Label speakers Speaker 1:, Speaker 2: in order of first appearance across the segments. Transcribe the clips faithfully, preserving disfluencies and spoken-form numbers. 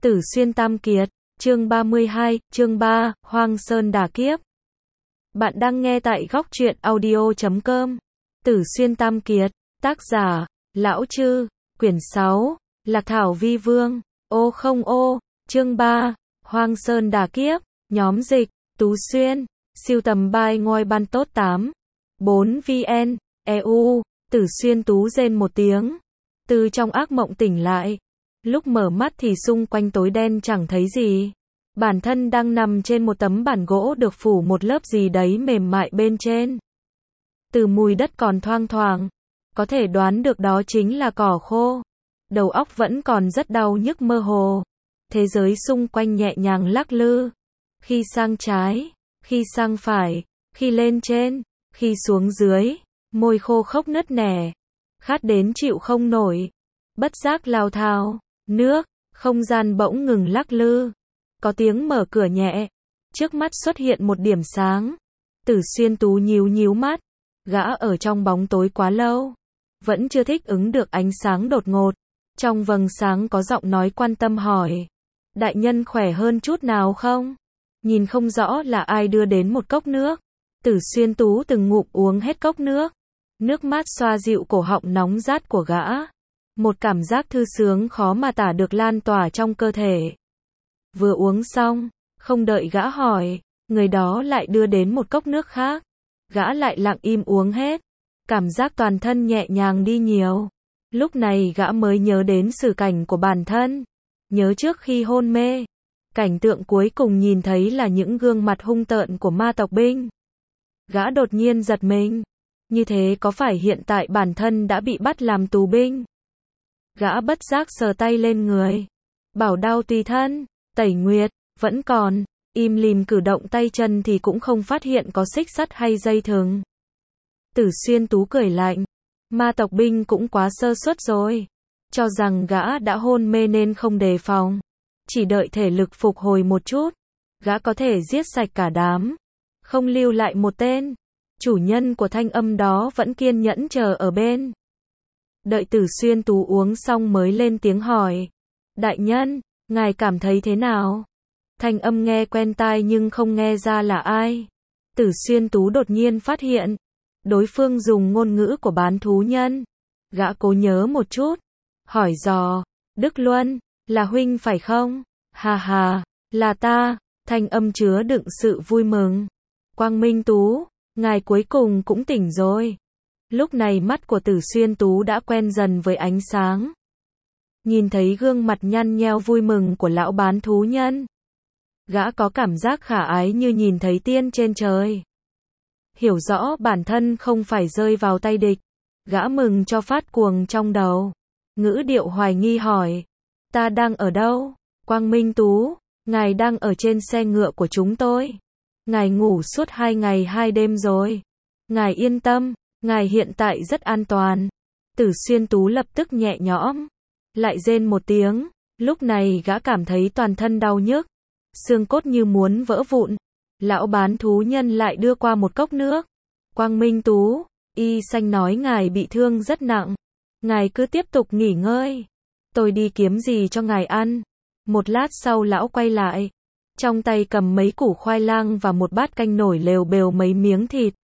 Speaker 1: Tử Xuyên Tam Kiệt, chương ba mươi hai, chương ba, Hoang Sơn Đả Kiếp. Bạn đang nghe tại góc truyện audio chấm com. Tử Xuyên Tam Kiệt, tác giả, Lão Chư, quyển sáu, Lạc Thảo Vi Vương, ô không ô, chương ba, Hoang Sơn Đả Kiếp, nhóm dịch, Tú Xuyên, siêu tầm bài ngôi ban tốt tám, bốn vn, e u, Tử Xuyên Tú rên một tiếng, từ trong ác mộng tỉnh lại. Lúc mở mắt thì xung quanh tối đen chẳng thấy gì. Bản thân đang nằm trên một tấm bản gỗ được phủ một lớp gì đấy mềm mại bên trên. Từ mùi đất còn thoang thoảng, có thể đoán được đó chính là cỏ khô. Đầu óc vẫn còn rất đau nhức mơ hồ. Thế giới xung quanh nhẹ nhàng lắc lư. Khi sang trái, khi sang phải, khi lên trên, khi xuống dưới, môi khô khốc nứt nẻ. Khát đến chịu không nổi. Bất giác lao thao. Nước, không gian bỗng ngừng lắc lư. Có tiếng mở cửa nhẹ. Trước mắt xuất hiện một điểm sáng. Tử Xuyên Tú nhíu nhíu mắt. Gã ở trong bóng tối quá lâu. Vẫn chưa thích ứng được ánh sáng đột ngột. Trong vầng sáng có giọng nói quan tâm hỏi. Đại nhân khỏe hơn chút nào không? Nhìn không rõ là ai đưa đến một cốc nước. Tử Xuyên Tú từng ngụm uống hết cốc nước. Nước mát xoa dịu cổ họng nóng rát của gã. Một cảm giác thư sướng khó mà tả được lan tỏa trong cơ thể. Vừa uống xong, không đợi gã hỏi, người đó lại đưa đến một cốc nước khác. Gã lại lặng im uống hết. Cảm giác toàn thân nhẹ nhàng đi nhiều. Lúc này gã mới nhớ đến sự cảnh của bản thân. Nhớ trước khi hôn mê. Cảnh tượng cuối cùng nhìn thấy là những gương mặt hung tợn của ma tộc binh. Gã đột nhiên giật mình. Như thế có phải hiện tại bản thân đã bị bắt làm tù binh? Gã bất giác sờ tay lên người. Bảo đao tùy thân, tẩy nguyệt, vẫn còn. Im lìm cử động tay chân thì cũng không phát hiện có xích sắt hay dây thừng. Tử Xuyên Tú cười lạnh. Ma tộc binh cũng quá sơ suất rồi. Cho rằng gã đã hôn mê nên không đề phòng. Chỉ đợi thể lực phục hồi một chút. Gã có thể giết sạch cả đám. Không lưu lại một tên. Chủ nhân của thanh âm đó vẫn kiên nhẫn chờ ở bên. Đợi Tử Xuyên Tú uống xong mới lên tiếng hỏi. Đại nhân, ngài cảm thấy thế nào? Thanh âm nghe quen tai nhưng không nghe ra là ai. Tử Xuyên Tú đột nhiên phát hiện. Đối phương dùng ngôn ngữ của bán thú nhân. Gã cố nhớ một chút. Hỏi dò. Đức Luân, là huynh phải không? Hà hà, là ta. Thanh âm chứa đựng sự vui mừng. Quang Minh Tú, ngài cuối cùng cũng tỉnh rồi. Lúc này mắt của Tử Xuyên Tú đã quen dần với ánh sáng. Nhìn thấy gương mặt nhăn nheo vui mừng của lão bán thú nhân. Gã có cảm giác khả ái như nhìn thấy tiên trên trời. Hiểu rõ bản thân không phải rơi vào tay địch. Gã mừng cho phát cuồng trong đầu. Ngữ điệu hoài nghi hỏi. Ta đang ở đâu? Quang Minh Tú, ngài đang ở trên xe ngựa của chúng tôi. Ngài ngủ suốt hai ngày hai đêm rồi. Ngài yên tâm. Ngài hiện tại rất an toàn. Tử Xuyên Tú lập tức nhẹ nhõm. Lại rên một tiếng. Lúc này gã cảm thấy toàn thân đau nhức. Xương cốt như muốn vỡ vụn. Lão bán thú nhân lại đưa qua một cốc nước. Quang Minh Tú, y xanh nói ngài bị thương rất nặng. Ngài cứ tiếp tục nghỉ ngơi. Tôi đi kiếm gì cho ngài ăn. Một lát sau lão quay lại. Trong tay cầm mấy củ khoai lang và một bát canh nổi lều bều mấy miếng thịt.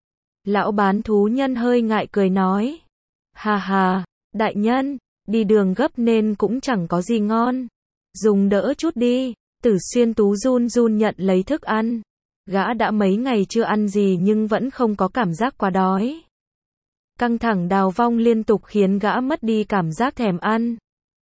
Speaker 1: Lão bán thú nhân hơi ngại cười nói. Hà hà, đại nhân, đi đường gấp nên cũng chẳng có gì ngon. Dùng đỡ chút đi. Tử Xuyên Tú run run nhận lấy thức ăn. Gã đã mấy ngày chưa ăn gì nhưng vẫn không có cảm giác quá đói. Căng thẳng đào vong liên tục khiến gã mất đi cảm giác thèm ăn.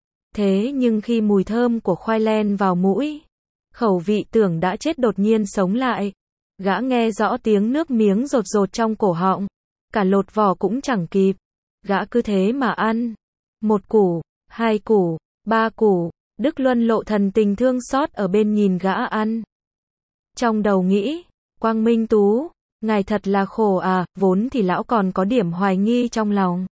Speaker 1: Thế nhưng khi mùi thơm của khoai len vào mũi, khẩu vị tưởng đã chết đột nhiên sống lại. Gã nghe rõ tiếng nước miếng rột rột trong cổ họng. Cả lột vỏ cũng chẳng kịp. Gã cứ thế mà ăn. Một củ, hai củ, ba củ. Đức Luân lộ thần tình thương xót ở bên nhìn gã ăn. Trong đầu nghĩ. Quang Minh Tú, ngài thật là khổ à. Vốn thì lão còn có điểm hoài nghi trong lòng.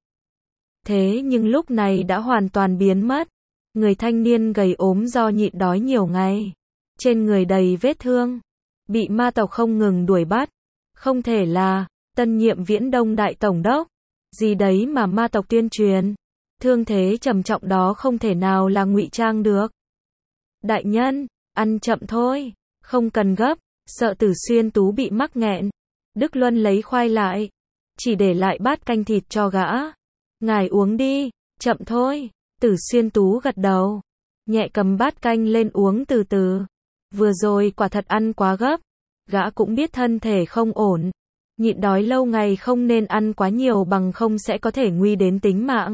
Speaker 1: Thế nhưng lúc này đã hoàn toàn biến mất. Người thanh niên gầy ốm do nhịn đói nhiều ngày. Trên người đầy vết thương. Bị ma tộc không ngừng đuổi bắt. Không thể là tân nhiệm Viễn Đông đại tổng đốc. Gì đấy mà ma tộc tuyên truyền. Thương thế trầm trọng đó không thể nào là ngụy trang được. Đại nhân, ăn chậm thôi, không cần gấp, sợ Tử Xuyên Tú bị mắc nghẹn. Đức Luân lấy khoai lại, chỉ để lại bát canh thịt cho gã. Ngài uống đi, chậm thôi. Tử Xuyên Tú gật đầu, nhẹ cầm bát canh lên uống từ từ. Vừa rồi quả thật ăn quá gấp, gã cũng biết thân thể không ổn. Nhịn đói lâu ngày không nên ăn quá nhiều bằng không sẽ có thể nguy đến tính mạng.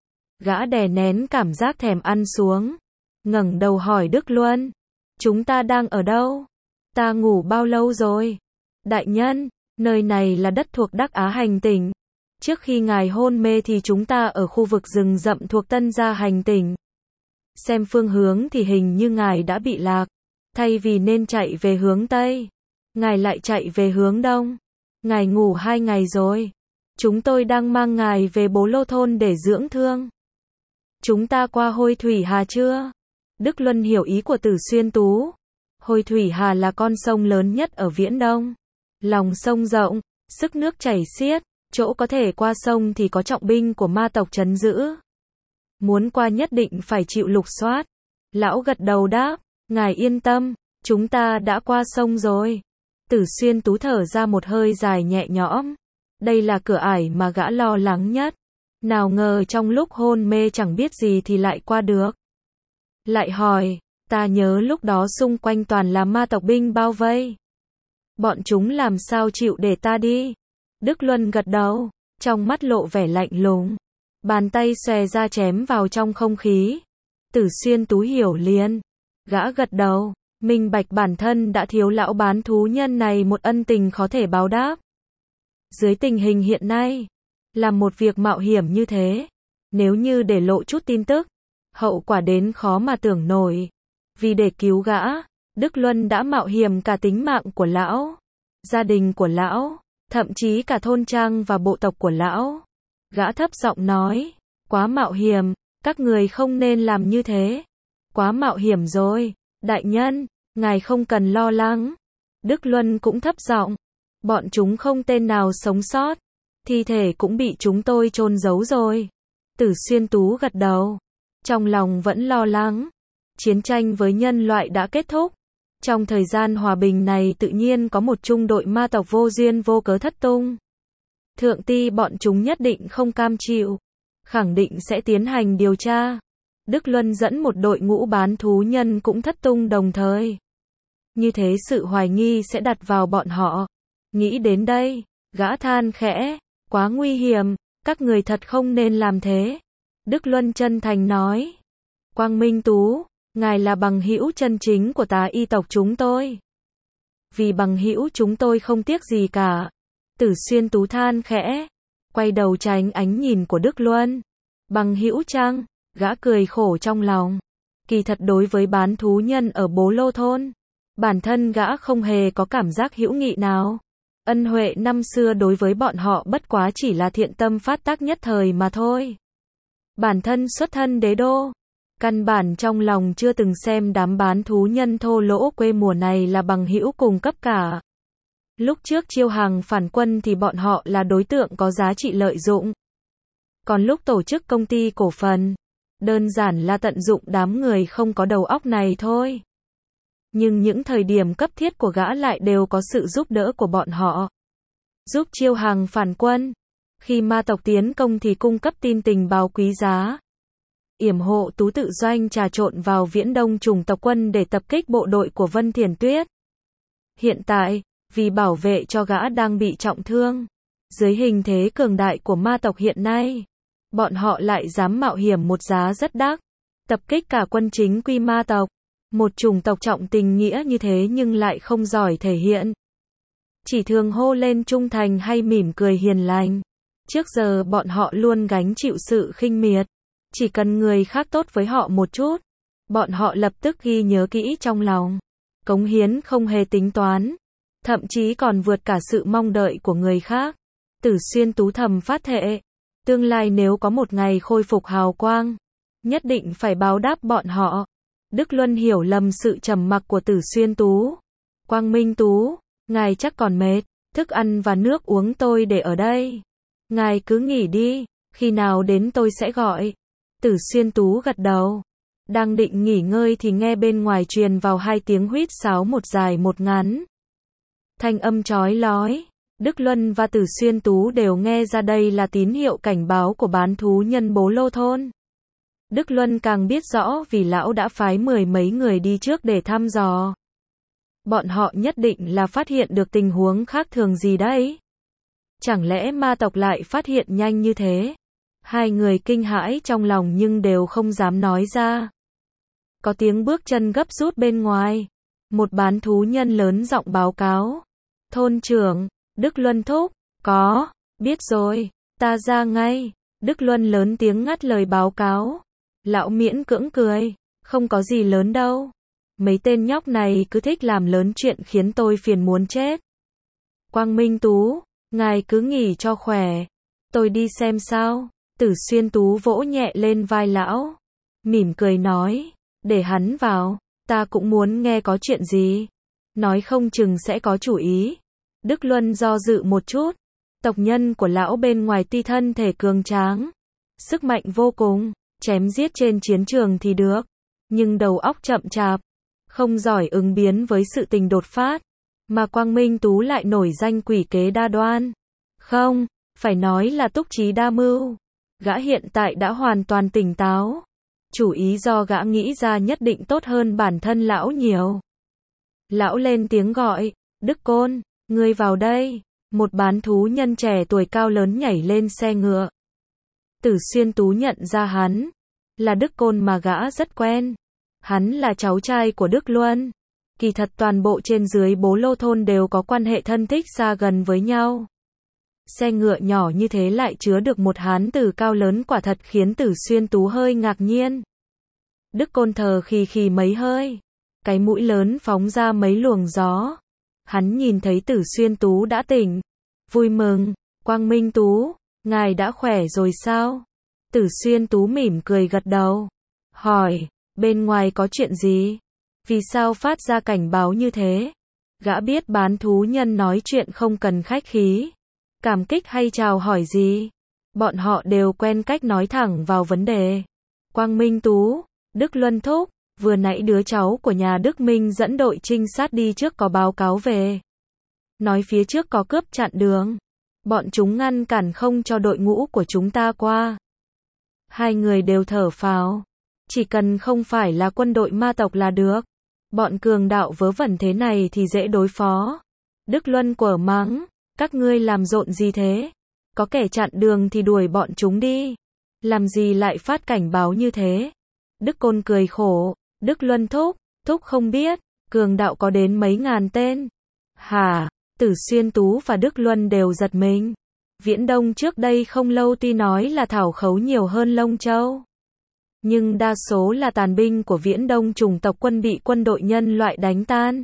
Speaker 1: Gã đè nén cảm giác thèm ăn xuống, ngẩng đầu hỏi Đức Luân, chúng ta đang ở đâu? Ta ngủ bao lâu rồi? Đại nhân, nơi này là đất thuộc Đắc Á hành tỉnh. Trước khi ngài hôn mê thì chúng ta ở khu vực rừng rậm thuộc Tân Gia hành tỉnh. Xem phương hướng thì hình như ngài đã bị lạc. Thay vì nên chạy về hướng Tây, ngài lại chạy về hướng Đông. Ngài ngủ hai ngày rồi. Chúng tôi đang mang ngài về Bố Lô Thôn để dưỡng thương. Chúng ta qua Hôi Thủy Hà chưa? Đức Luân hiểu ý của Tử Xuyên Tú. Hôi Thủy Hà là con sông lớn nhất ở Viễn Đông. Lòng sông rộng, sức nước chảy xiết, chỗ có thể qua sông thì có trọng binh của ma tộc trấn giữ. Muốn qua nhất định phải chịu lục soát. Lão gật đầu đáp, ngài yên tâm, chúng ta đã qua sông rồi. Tử Xuyên Tú thở ra một hơi dài nhẹ nhõm. Đây là cửa ải mà gã lo lắng nhất. Nào ngờ trong lúc hôn mê chẳng biết gì thì lại qua được. Lại hỏi, ta nhớ lúc đó xung quanh toàn là ma tộc binh bao vây. Bọn chúng làm sao chịu để ta đi? Đức Luân gật đầu, trong mắt lộ vẻ lạnh lùng. Bàn tay xòe ra chém vào trong không khí. Tử Xuyên Tú hiểu liền. Gã gật đầu, minh bạch bản thân đã thiếu lão bán thú nhân này một ân tình khó thể báo đáp. Dưới tình hình hiện nay, làm một việc mạo hiểm như thế, nếu như để lộ chút tin tức, hậu quả đến khó mà tưởng nổi. Vì để cứu gã, Đức Luân đã mạo hiểm cả tính mạng của lão, gia đình của lão, thậm chí cả thôn trang và bộ tộc của lão. Gã thấp giọng nói, quá mạo hiểm, các người không nên làm như thế. Quá mạo hiểm rồi, đại nhân, ngài không cần lo lắng. Đức Luân cũng thấp giọng, bọn chúng không tên nào sống sót, thi thể cũng bị chúng tôi chôn giấu rồi. Tử Xuyên Tú gật đầu, trong lòng vẫn lo lắng. Chiến tranh với nhân loại đã kết thúc. Trong thời gian hòa bình này tự nhiên có một trung đội ma tộc vô duyên vô cớ thất tung. Thượng ti bọn chúng nhất định không cam chịu, khẳng định sẽ tiến hành điều tra. Đức Luân dẫn một đội ngũ bán thú nhân cũng thất tung đồng thời. Như thế sự hoài nghi sẽ đặt vào bọn họ. Nghĩ đến đây, gã than khẽ, quá nguy hiểm, các người thật không nên làm thế. Đức Luân chân thành nói, Quang Minh Tú, ngài là bằng hữu chân chính của Tá Y tộc chúng tôi. Vì bằng hữu chúng tôi không tiếc gì cả. Tử Xuyên Tú than khẽ, quay đầu tránh ánh nhìn của Đức Luân. Bằng hữu chăng? Gã cười khổ trong lòng. Kỳ thật đối với bán thú nhân ở Bố Lô Thôn, bản thân gã không hề có cảm giác hữu nghị nào. Ân huệ năm xưa đối với bọn họ bất quá chỉ là thiện tâm phát tác nhất thời mà thôi. Bản thân xuất thân đế đô, căn bản trong lòng chưa từng xem đám bán thú nhân thô lỗ quê mùa này là bằng hữu cùng cấp cả. Lúc trước chiêu hàng phản quân thì bọn họ là đối tượng có giá trị lợi dụng. Còn lúc tổ chức công ty cổ phần, đơn giản là tận dụng đám người không có đầu óc này thôi. Nhưng những thời điểm cấp thiết của gã lại đều có sự giúp đỡ của bọn họ. Giúp chiêu hàng phản quân. Khi ma tộc tiến công thì cung cấp tin tình báo quý giá. Yểm hộ Tú tự doanh trà trộn vào Viễn Đông chủng tộc quân để tập kích bộ đội của Vân Thiền Tuyết. Hiện tại, vì bảo vệ cho gã đang bị trọng thương, dưới hình thế cường đại của ma tộc hiện nay, bọn họ lại dám mạo hiểm một giá rất đắt, tập kích cả quân chính quy ma tộc. Một chủng tộc trọng tình nghĩa như thế nhưng lại không giỏi thể hiện. Chỉ thường hô lên trung thành hay mỉm cười hiền lành. Trước giờ bọn họ luôn gánh chịu sự khinh miệt. Chỉ cần người khác tốt với họ một chút, bọn họ lập tức ghi nhớ kỹ trong lòng. Cống hiến không hề tính toán, thậm chí còn vượt cả sự mong đợi của người khác. Tử Xuyên Tú thầm phát thệ, tương lai nếu có một ngày khôi phục hào quang, nhất định phải báo đáp bọn họ. Đức Luân hiểu lầm sự trầm mặc của Tử Xuyên Tú. Quang Minh Tú, ngài chắc còn mệt, thức ăn và nước uống tôi để ở đây. Ngài cứ nghỉ đi, khi nào đến tôi sẽ gọi. Tử Xuyên Tú gật đầu. Đang định nghỉ ngơi thì nghe bên ngoài truyền vào hai tiếng huýt sáo một dài một ngắn. Thanh âm chói lói. Đức Luân và Tử Xuyên Tú đều nghe ra đây là tín hiệu cảnh báo của bán thú nhân Bố Lô Thôn. Đức Luân càng biết rõ vì lão đã phái mười mấy người đi trước để thăm dò. Bọn họ nhất định là phát hiện được tình huống khác thường gì đấy. Chẳng lẽ ma tộc lại phát hiện nhanh như thế? Hai người kinh hãi trong lòng nhưng đều không dám nói ra. Có tiếng bước chân gấp rút bên ngoài. Một bán thú nhân lớn giọng báo cáo. Thôn trưởng, Đức Luân thúc, có, biết rồi, ta ra ngay. Đức Luân lớn tiếng ngắt lời báo cáo. Lão miễn cưỡng cười, không có gì lớn đâu. Mấy tên nhóc này cứ thích làm lớn chuyện khiến tôi phiền muốn chết. Quang Minh Tú, ngài cứ nghỉ cho khỏe. Tôi đi xem sao. Tử Xuyên Tú vỗ nhẹ lên vai lão. Mỉm cười nói, để hắn vào, ta cũng muốn nghe có chuyện gì. Nói không chừng sẽ có chủ ý. Đức Luân do dự một chút. Tộc nhân của lão bên ngoài tuy thân thể cường tráng, sức mạnh vô cùng, chém giết trên chiến trường thì được. Nhưng đầu óc chậm chạp, không giỏi ứng biến với sự tình đột phát. Mà Quang Minh Tú lại nổi danh quỷ kế đa đoan. Không, phải nói là túc trí đa mưu. Gã hiện tại đã hoàn toàn tỉnh táo. Chủ ý do gã nghĩ ra nhất định tốt hơn bản thân lão nhiều. Lão lên tiếng gọi, Đức Côn, ngươi vào đây. Một bán thú nhân trẻ tuổi cao lớn nhảy lên xe ngựa. Tử Xuyên Tú nhận ra hắn, là Đức Côn mà gã rất quen. Hắn là cháu trai của Đức Luân. Kỳ thật toàn bộ trên dưới Bố Lô Thôn đều có quan hệ thân thích xa gần với nhau. Xe ngựa nhỏ như thế lại chứa được một hán tử cao lớn quả thật khiến Tử Xuyên Tú hơi ngạc nhiên. Đức Côn thở khì khì mấy hơi. Cái mũi lớn phóng ra mấy luồng gió. Hắn nhìn thấy Tử Xuyên Tú đã tỉnh. Vui mừng, Quang Minh Tú, ngài đã khỏe rồi sao? Tử Xuyên Tú mỉm cười gật đầu. Hỏi, bên ngoài có chuyện gì? Vì sao phát ra cảnh báo như thế? Gã biết bán thú nhân nói chuyện không cần khách khí. Cảm kích hay chào hỏi gì? Bọn họ đều quen cách nói thẳng vào vấn đề. Quang Minh Tú, Đức Luân thúc, vừa nãy đứa cháu của nhà Đức Minh dẫn đội trinh sát đi trước có báo cáo về. Nói phía trước có cướp chặn đường. Bọn chúng ngăn cản không cho đội ngũ của chúng ta qua. Hai người đều thở phào. Chỉ cần không phải là quân đội ma tộc là được. Bọn cường đạo vớ vẩn thế này thì dễ đối phó. Đức Luân quở mắng, các ngươi làm rộn gì thế? Có kẻ chặn đường thì đuổi bọn chúng đi. Làm gì lại phát cảnh báo như thế? Đức Côn cười khổ, Đức Luân thúc, thúc không biết, cường đạo có đến mấy ngàn tên. Hả? Tử Xuyên Tú và Đức Luân đều giật mình. Viễn Đông trước đây không lâu tuy nói là thảo khấu nhiều hơn Lông Châu. Nhưng đa số là tàn binh của Viễn Đông chủng tộc quân bị quân đội nhân loại đánh tan.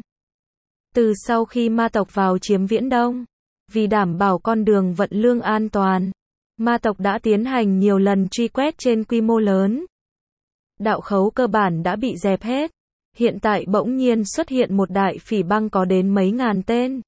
Speaker 1: Từ sau khi ma tộc vào chiếm Viễn Đông, vì đảm bảo con đường vận lương an toàn, ma tộc đã tiến hành nhiều lần truy quét trên quy mô lớn. Đạo khấu cơ bản đã bị dẹp hết. Hiện tại bỗng nhiên xuất hiện một đại phỉ băng có đến mấy ngàn tên.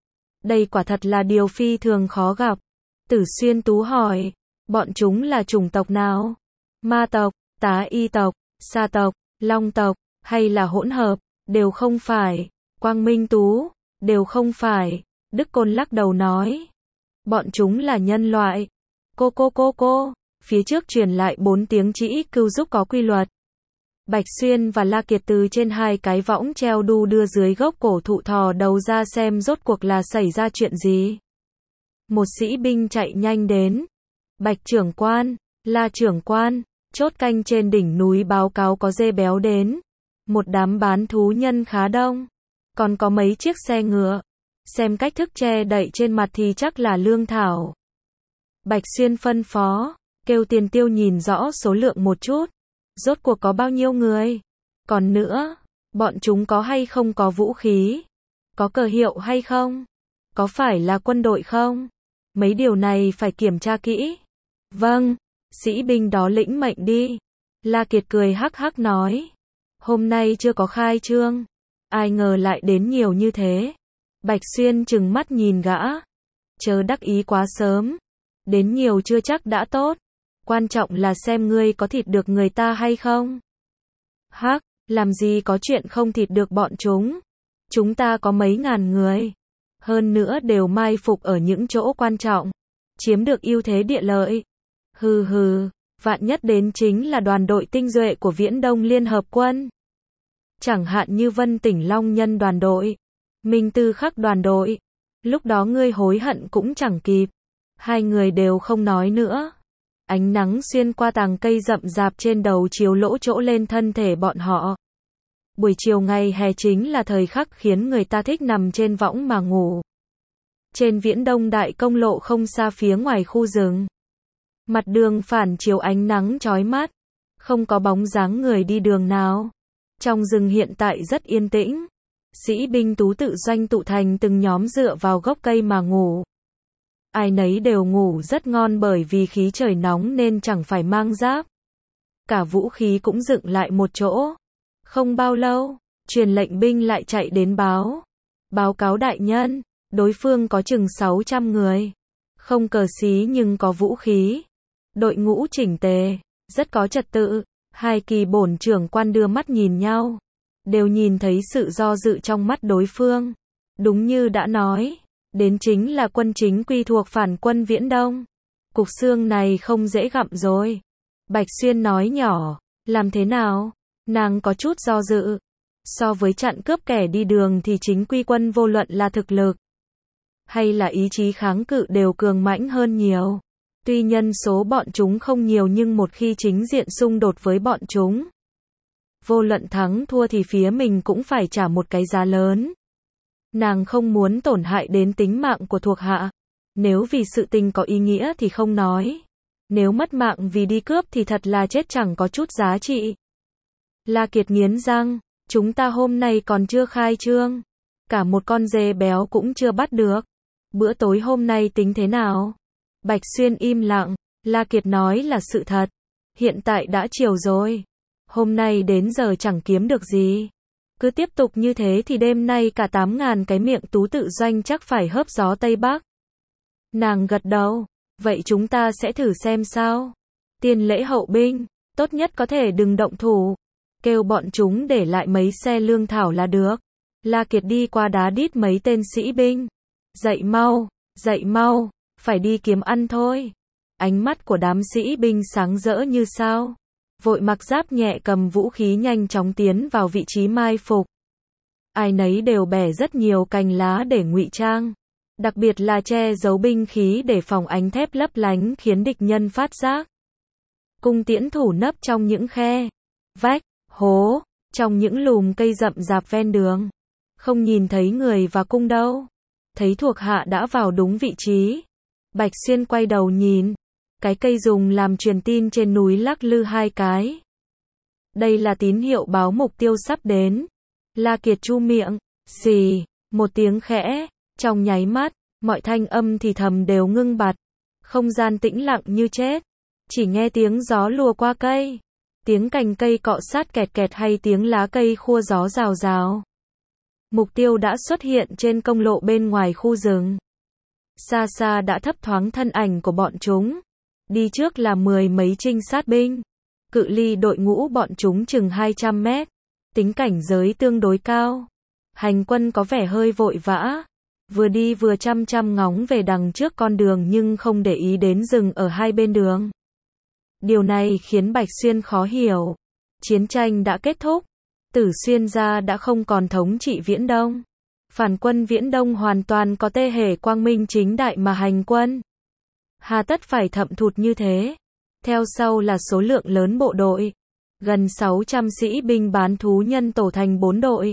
Speaker 1: Đây quả thật là điều phi thường khó gặp. Tử Xuyên Tú hỏi, bọn chúng là chủng tộc nào? Ma tộc, Tá Y tộc, Sa tộc, Long tộc, hay là hỗn hợp? Đều không phải. Quang Minh Tú, đều không phải. Đức Côn lắc đầu nói, bọn chúng là nhân loại. Cô cô cô cô, phía trước truyền lại bốn tiếng chỉ cưu giúp có quy luật. Bạch Xuyên và La Kiệt từ trên hai cái võng treo đu đưa dưới gốc cổ thụ thò đầu ra xem rốt cuộc là xảy ra chuyện gì. Một sĩ binh chạy nhanh đến. Bạch trưởng quan, La trưởng quan, chốt canh trên đỉnh núi báo cáo có dê béo đến. Một đám bán thú nhân khá đông. Còn có mấy chiếc xe ngựa. Xem cách thức che đậy trên mặt thì chắc là lương thảo. Bạch Xuyên phân phó, kêu tiền tiêu nhìn rõ số lượng một chút. Rốt cuộc có bao nhiêu người? Còn nữa, bọn chúng có hay không có vũ khí? Có cờ hiệu hay không? Có phải là quân đội không? Mấy điều này phải kiểm tra kỹ. Vâng, sĩ binh đó lĩnh mệnh đi. La Kiệt cười hắc hắc nói. Hôm nay chưa có khai trương. Ai ngờ lại đến nhiều như thế. Bạch Xuyên trừng mắt nhìn gã. Chớ đắc ý quá sớm. Đến nhiều chưa chắc đã tốt. Quan trọng là xem ngươi có thịt được người ta hay không. Hắc, làm gì có chuyện không thịt được bọn chúng. Chúng ta có mấy ngàn người. Hơn nữa đều mai phục ở những chỗ quan trọng. Chiếm được ưu thế địa lợi. Hừ hừ, vạn nhất đến chính là đoàn đội tinh nhuệ của Viễn Đông Liên Hợp Quân. Chẳng hạn như Vân Tỉnh Long Nhân đoàn đội, Minh Tư Khắc đoàn đội. Lúc đó ngươi hối hận cũng chẳng kịp. Hai người đều không nói nữa. Ánh nắng xuyên qua tàng cây rậm rạp trên đầu chiếu lỗ chỗ lên thân thể bọn họ. Buổi chiều ngày hè chính là thời khắc khiến người ta thích nằm trên võng mà ngủ. Trên Viễn Đông Đại Công Lộ không xa phía ngoài khu rừng. Mặt đường phản chiếu ánh nắng chói mắt. Không có bóng dáng người đi đường nào. Trong rừng hiện tại rất yên tĩnh. Sĩ binh tú tự doanh tụ thành từng nhóm dựa vào gốc cây mà ngủ. Ai nấy đều ngủ rất ngon bởi vì khí trời nóng nên chẳng phải mang giáp. Cả vũ khí cũng dựng lại một chỗ. Không bao lâu, truyền lệnh binh lại chạy đến báo. Báo cáo đại nhân, đối phương có chừng sáu trăm người. Không cờ xí nhưng có vũ khí. Đội ngũ chỉnh tề, rất có trật tự. Hai kỳ bổn trưởng quan đưa mắt nhìn nhau. Đều nhìn thấy sự do dự trong mắt đối phương. Đúng như đã nói, đến chính là quân chính quy thuộc phản quân Viễn Đông. Cục xương này không dễ gặm rồi. Bạch Xuyên nói nhỏ, làm thế nào? Nàng có chút do dự. So với chặn cướp kẻ đi đường thì chính quy quân vô luận là thực lực hay là ý chí kháng cự đều cường mãnh hơn nhiều. Tuy nhân số bọn chúng không nhiều nhưng một khi chính diện xung đột với bọn chúng, vô luận thắng thua thì phía mình cũng phải trả một cái giá lớn. Nàng không muốn tổn hại đến tính mạng của thuộc hạ. Nếu vì sự tình có ý nghĩa thì không nói. Nếu mất mạng vì đi cướp thì thật là chết chẳng có chút giá trị. La Kiệt nghiến răng, chúng ta hôm nay còn chưa khai trương. Cả một con dê béo cũng chưa bắt được. Bữa tối hôm nay tính thế nào? Bạch Xuyên im lặng, La Kiệt nói là sự thật. Hiện tại đã chiều rồi. Hôm nay đến giờ chẳng kiếm được gì. Cứ tiếp tục như thế thì đêm nay cả tám ngàn cái miệng tú tự doanh chắc phải hớp gió Tây Bắc. Nàng gật đầu, vậy chúng ta sẽ thử xem sao. Tiền lễ hậu binh, tốt nhất có thể đừng động thủ. Kêu bọn chúng để lại mấy xe lương thảo là được. La Kiệt đi qua đá đít mấy tên sĩ binh. Dậy mau, dậy mau, phải đi kiếm ăn thôi. Ánh mắt của đám sĩ binh sáng rỡ như sao. Vội mặc giáp nhẹ cầm vũ khí nhanh chóng tiến vào vị trí mai phục. Ai nấy đều bẻ rất nhiều cành lá để ngụy trang. Đặc biệt là che giấu binh khí để phòng ánh thép lấp lánh khiến địch nhân phát giác. Cung tiễn thủ nấp trong những khe, vách, hố, trong những lùm cây rậm rạp ven đường. Không nhìn thấy người và cung đâu. Thấy thuộc hạ đã vào đúng vị trí. Bạch Xuyên quay đầu nhìn. Cái cây dùng làm truyền tin trên núi lắc lư hai cái. Đây là tín hiệu báo mục tiêu sắp đến. La Kiệt chu miệng, xì, một tiếng khẽ, trong nháy mắt, mọi thanh âm thì thầm đều ngưng bặt. Không gian tĩnh lặng như chết. Chỉ nghe tiếng gió lùa qua cây, tiếng cành cây cọ sát kẹt kẹt hay tiếng lá cây khua gió rào rào. Mục tiêu đã xuất hiện trên công lộ bên ngoài khu rừng. Xa xa đã thấp thoáng thân ảnh của bọn chúng. Đi trước là mười mấy trinh sát binh. Cự ly đội ngũ bọn chúng chừng hai trăm mét. Tính cảnh giới tương đối cao. Hành quân có vẻ hơi vội vã. Vừa đi vừa chăm chăm ngóng về đằng trước con đường nhưng không để ý đến rừng ở hai bên đường. Điều này khiến Bạch Xuyên khó hiểu. Chiến tranh đã kết thúc. Tử Xuyên gia đã không còn thống trị Viễn Đông. Phản quân Viễn Đông hoàn toàn có tê hề quang minh chính đại mà hành quân. Hà tất phải thậm thụt như thế. Theo sau là số lượng lớn bộ đội. Gần sáu trăm sĩ binh bán thú nhân tổ thành bốn đội.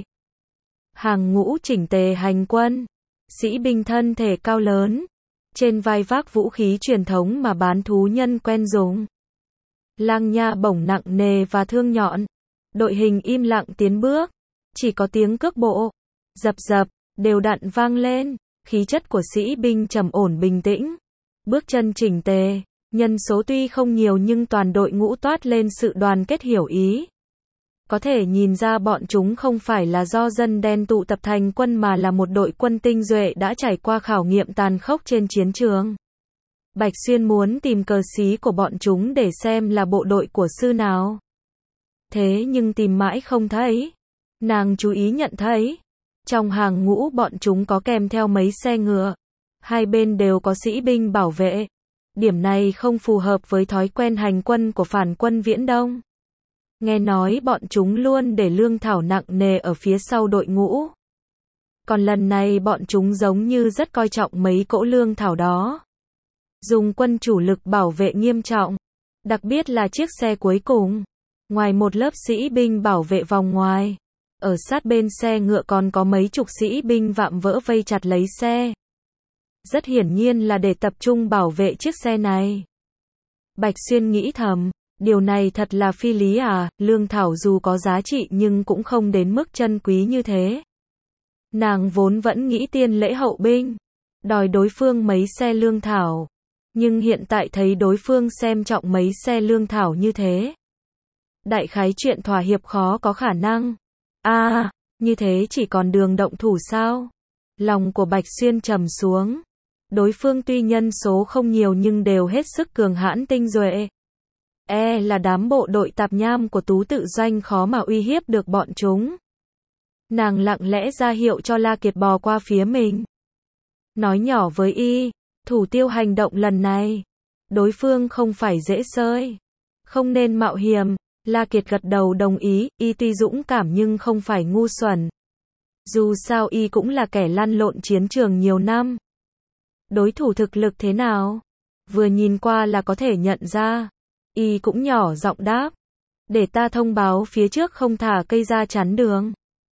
Speaker 1: Hàng ngũ chỉnh tề hành quân. Sĩ binh thân thể cao lớn. Trên vai vác vũ khí truyền thống mà bán thú nhân quen dùng. Lang nha bổng nặng nề và thương nhọn. Đội hình im lặng tiến bước. Chỉ có tiếng cước bộ. Dập dập, đều đặn vang lên. Khí chất của sĩ binh trầm ổn bình tĩnh. Bước chân chỉnh tề. Nhân số tuy không nhiều nhưng toàn đội ngũ toát lên sự đoàn kết hiểu ý. Có thể nhìn ra bọn chúng không phải là do dân đen tụ tập thành quân mà là một đội quân tinh nhuệ đã trải qua khảo nghiệm tàn khốc trên chiến trường. Bạch Xuyên muốn tìm cờ xí của bọn chúng để xem là bộ đội của sư nào. Thế nhưng tìm mãi không thấy. Nàng chú ý nhận thấy, trong hàng ngũ bọn chúng có kèm theo mấy xe ngựa. Hai bên đều có sĩ binh bảo vệ. Điểm này không phù hợp với thói quen hành quân của phản quân Viễn Đông. Nghe nói bọn chúng luôn để lương thảo nặng nề ở phía sau đội ngũ. Còn lần này bọn chúng giống như rất coi trọng mấy cỗ lương thảo đó. Dùng quân chủ lực bảo vệ nghiêm trọng. Đặc biệt là chiếc xe cuối cùng. Ngoài một lớp sĩ binh bảo vệ vòng ngoài, ở sát bên xe ngựa còn có mấy chục sĩ binh vạm vỡ vây chặt lấy xe. Rất hiển nhiên là để tập trung bảo vệ chiếc xe này. Bạch Xuyên nghĩ thầm, điều này thật là phi lý à, lương thảo dù có giá trị nhưng cũng không đến mức chân quý như thế. Nàng vốn vẫn nghĩ tiên lễ hậu binh, đòi đối phương mấy xe lương thảo. Nhưng hiện tại thấy đối phương xem trọng mấy xe lương thảo như thế. Đại khái chuyện thỏa hiệp khó có khả năng. À, như thế chỉ còn đường động thủ sao? Lòng của Bạch Xuyên trầm xuống. Đối phương tuy nhân số không nhiều nhưng đều hết sức cường hãn tinh duệ. E là đám bộ đội tạp nham của Tú Tự Doanh khó mà uy hiếp được bọn chúng. Nàng lặng lẽ ra hiệu cho La Kiệt bò qua phía mình. Nói nhỏ với y, thủ tiêu hành động lần này. Đối phương không phải dễ sơi. Không nên mạo hiểm. La Kiệt gật đầu đồng ý, y tuy dũng cảm nhưng không phải ngu xuẩn. Dù sao y cũng là kẻ lăn lộn chiến trường nhiều năm. Đối thủ thực lực thế nào? Vừa nhìn qua là có thể nhận ra. Y cũng nhỏ giọng đáp. Để ta thông báo phía trước không thả cây ra chắn đường.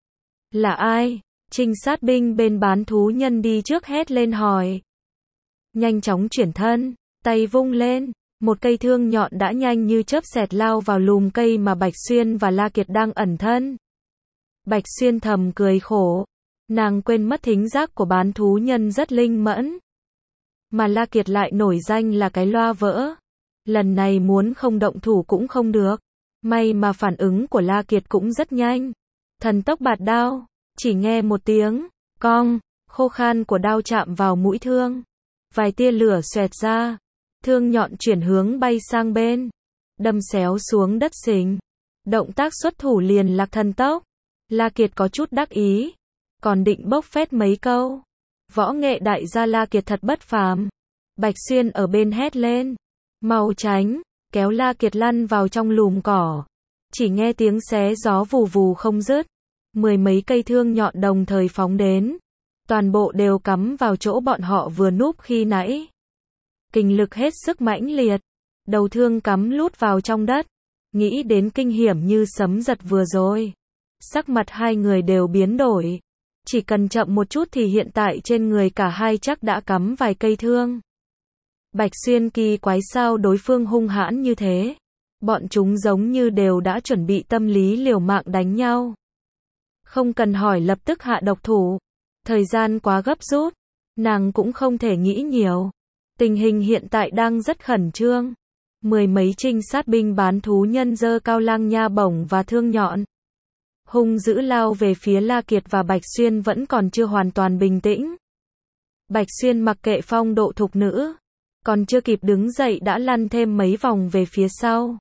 Speaker 1: Là ai? Trinh sát binh bên bán thú nhân đi trước hét lên hỏi. Nhanh chóng chuyển thân, tay vung lên. Một cây thương nhọn đã nhanh như chớp xẹt lao vào lùm cây mà Bạch Xuyên và La Kiệt đang ẩn thân. Bạch Xuyên thầm cười khổ. Nàng quên mất thính giác của bán thú nhân rất linh mẫn. Mà La Kiệt lại nổi danh là cái loa vỡ. Lần này muốn không động thủ cũng không được. May mà phản ứng của La Kiệt cũng rất nhanh. Thần tốc bạt đao. Chỉ nghe một tiếng, cong, khô khan của đao chạm vào mũi thương. Vài tia lửa xoẹt ra. Thương nhọn chuyển hướng bay sang bên. Đâm xéo xuống đất xình. Động tác xuất thủ liền lạc thần tốc. La Kiệt có chút đắc ý. Còn định bốc phét mấy câu. Võ nghệ đại gia La Kiệt thật bất phàm. Bạch Xuyên ở bên hét lên. Mau tránh. Kéo La Kiệt lăn vào trong lùm cỏ. Chỉ nghe tiếng xé gió vù vù không dứt. Mười mấy cây thương nhọn đồng thời phóng đến. Toàn bộ đều cắm vào chỗ bọn họ vừa núp khi nãy. Kình lực hết sức mãnh liệt. Đầu thương cắm lút vào trong đất. Nghĩ đến kinh hiểm như sấm giật vừa rồi. Sắc mặt hai người đều biến đổi. Chỉ cần chậm một chút thì hiện tại trên người cả hai chắc đã cắm vài cây thương. Bạch Xuyên kỳ quái sao đối phương hung hãn như thế. Bọn chúng giống như đều đã chuẩn bị tâm lý liều mạng đánh nhau. Không cần hỏi lập tức hạ độc thủ. Thời gian quá gấp rút. Nàng cũng không thể nghĩ nhiều. Tình hình hiện tại đang rất khẩn trương. Mười mấy trinh sát binh bán thú nhân giơ cao lang nha bổng và thương nhọn. Hung dữ lao về phía La Kiệt và Bạch Xuyên vẫn còn chưa hoàn toàn bình tĩnh. Bạch Xuyên mặc kệ phong độ thục nữ. Còn chưa kịp đứng dậy đã lăn thêm mấy vòng về phía sau.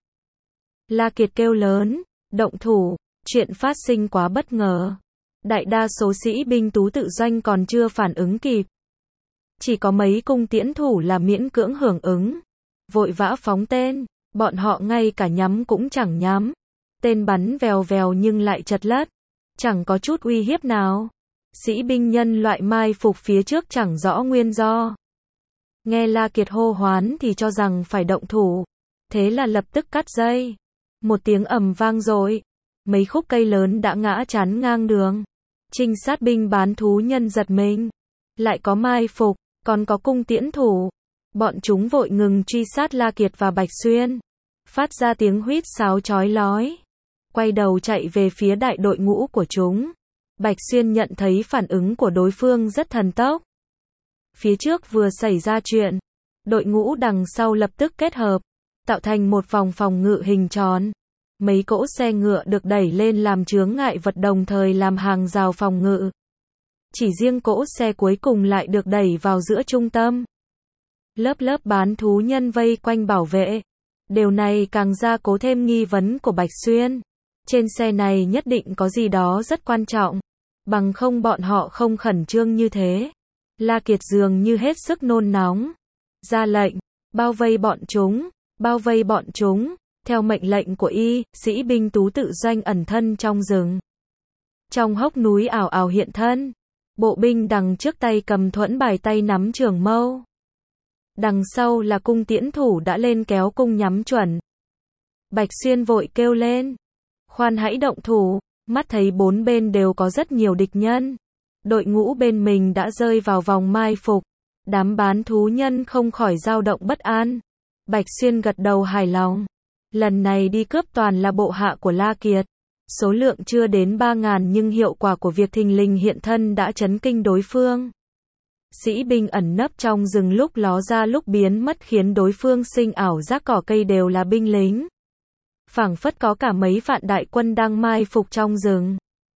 Speaker 1: La Kiệt kêu lớn, động thủ, chuyện phát sinh quá bất ngờ. Đại đa số sĩ binh Tú Tự Doanh còn chưa phản ứng kịp. Chỉ có mấy cung tiễn thủ là miễn cưỡng hưởng ứng. Vội vã phóng tên, bọn họ ngay cả nhắm cũng chẳng nhắm. Tên bắn vèo vèo nhưng lại chật lất. Chẳng có chút uy hiếp nào. Sĩ binh nhân loại mai phục phía trước chẳng rõ nguyên do. Nghe La Kiệt hô hoán thì cho rằng phải động thủ. Thế là lập tức cắt dây. Một tiếng ầm vang rồi. Mấy khúc cây lớn đã ngã chắn ngang đường. Trinh sát binh bán thú nhân giật mình. Lại có mai phục, còn có cung tiễn thủ. Bọn chúng vội ngừng truy sát La Kiệt và Bạch Xuyên. Phát ra tiếng huýt sáo chói lói. Quay đầu chạy về phía đại đội ngũ của chúng. Bạch Xuyên nhận thấy phản ứng của đối phương rất thần tốc. Phía trước vừa xảy ra chuyện. Đội ngũ đằng sau lập tức kết hợp. Tạo thành một vòng phòng ngự hình tròn. Mấy cỗ xe ngựa được đẩy lên làm chướng ngại vật đồng thời làm hàng rào phòng ngự. Chỉ riêng cỗ xe cuối cùng lại được đẩy vào giữa trung tâm. Lớp lớp bán thú nhân vây quanh bảo vệ. Điều này càng gia cố thêm nghi vấn của Bạch Xuyên. Trên xe này nhất định có gì đó rất quan trọng. Bằng không bọn họ không khẩn trương như thế. La Kiệt dường như hết sức nôn nóng. Ra lệnh, bao vây bọn chúng, bao vây bọn chúng. Theo mệnh lệnh của y, sĩ binh Tú Tự Doanh ẩn thân trong rừng. Trong hốc núi ảo ảo hiện thân. Bộ binh đằng trước tay cầm thuẫn bài tay nắm trường mâu. Đằng sau là cung tiễn thủ đã lên kéo cung nhắm chuẩn. Bạch Xuyên vội kêu lên. Khoan hãy động thủ, mắt thấy bốn bên đều có rất nhiều địch nhân. Đội ngũ bên mình đã rơi vào vòng mai phục. Đám bán thú nhân không khỏi dao động bất an. Bạch Xuyên gật đầu hài lòng. Lần này đi cướp toàn là bộ hạ của La Kiệt. Số lượng chưa đến ba ngàn nhưng hiệu quả của việc thình lình hiện thân đã chấn kinh đối phương. Sĩ binh ẩn nấp trong rừng lúc ló ra lúc biến mất khiến đối phương sinh ảo giác cỏ cây đều là binh lính. Phảng phất có cả mấy vạn đại quân đang mai phục trong rừng.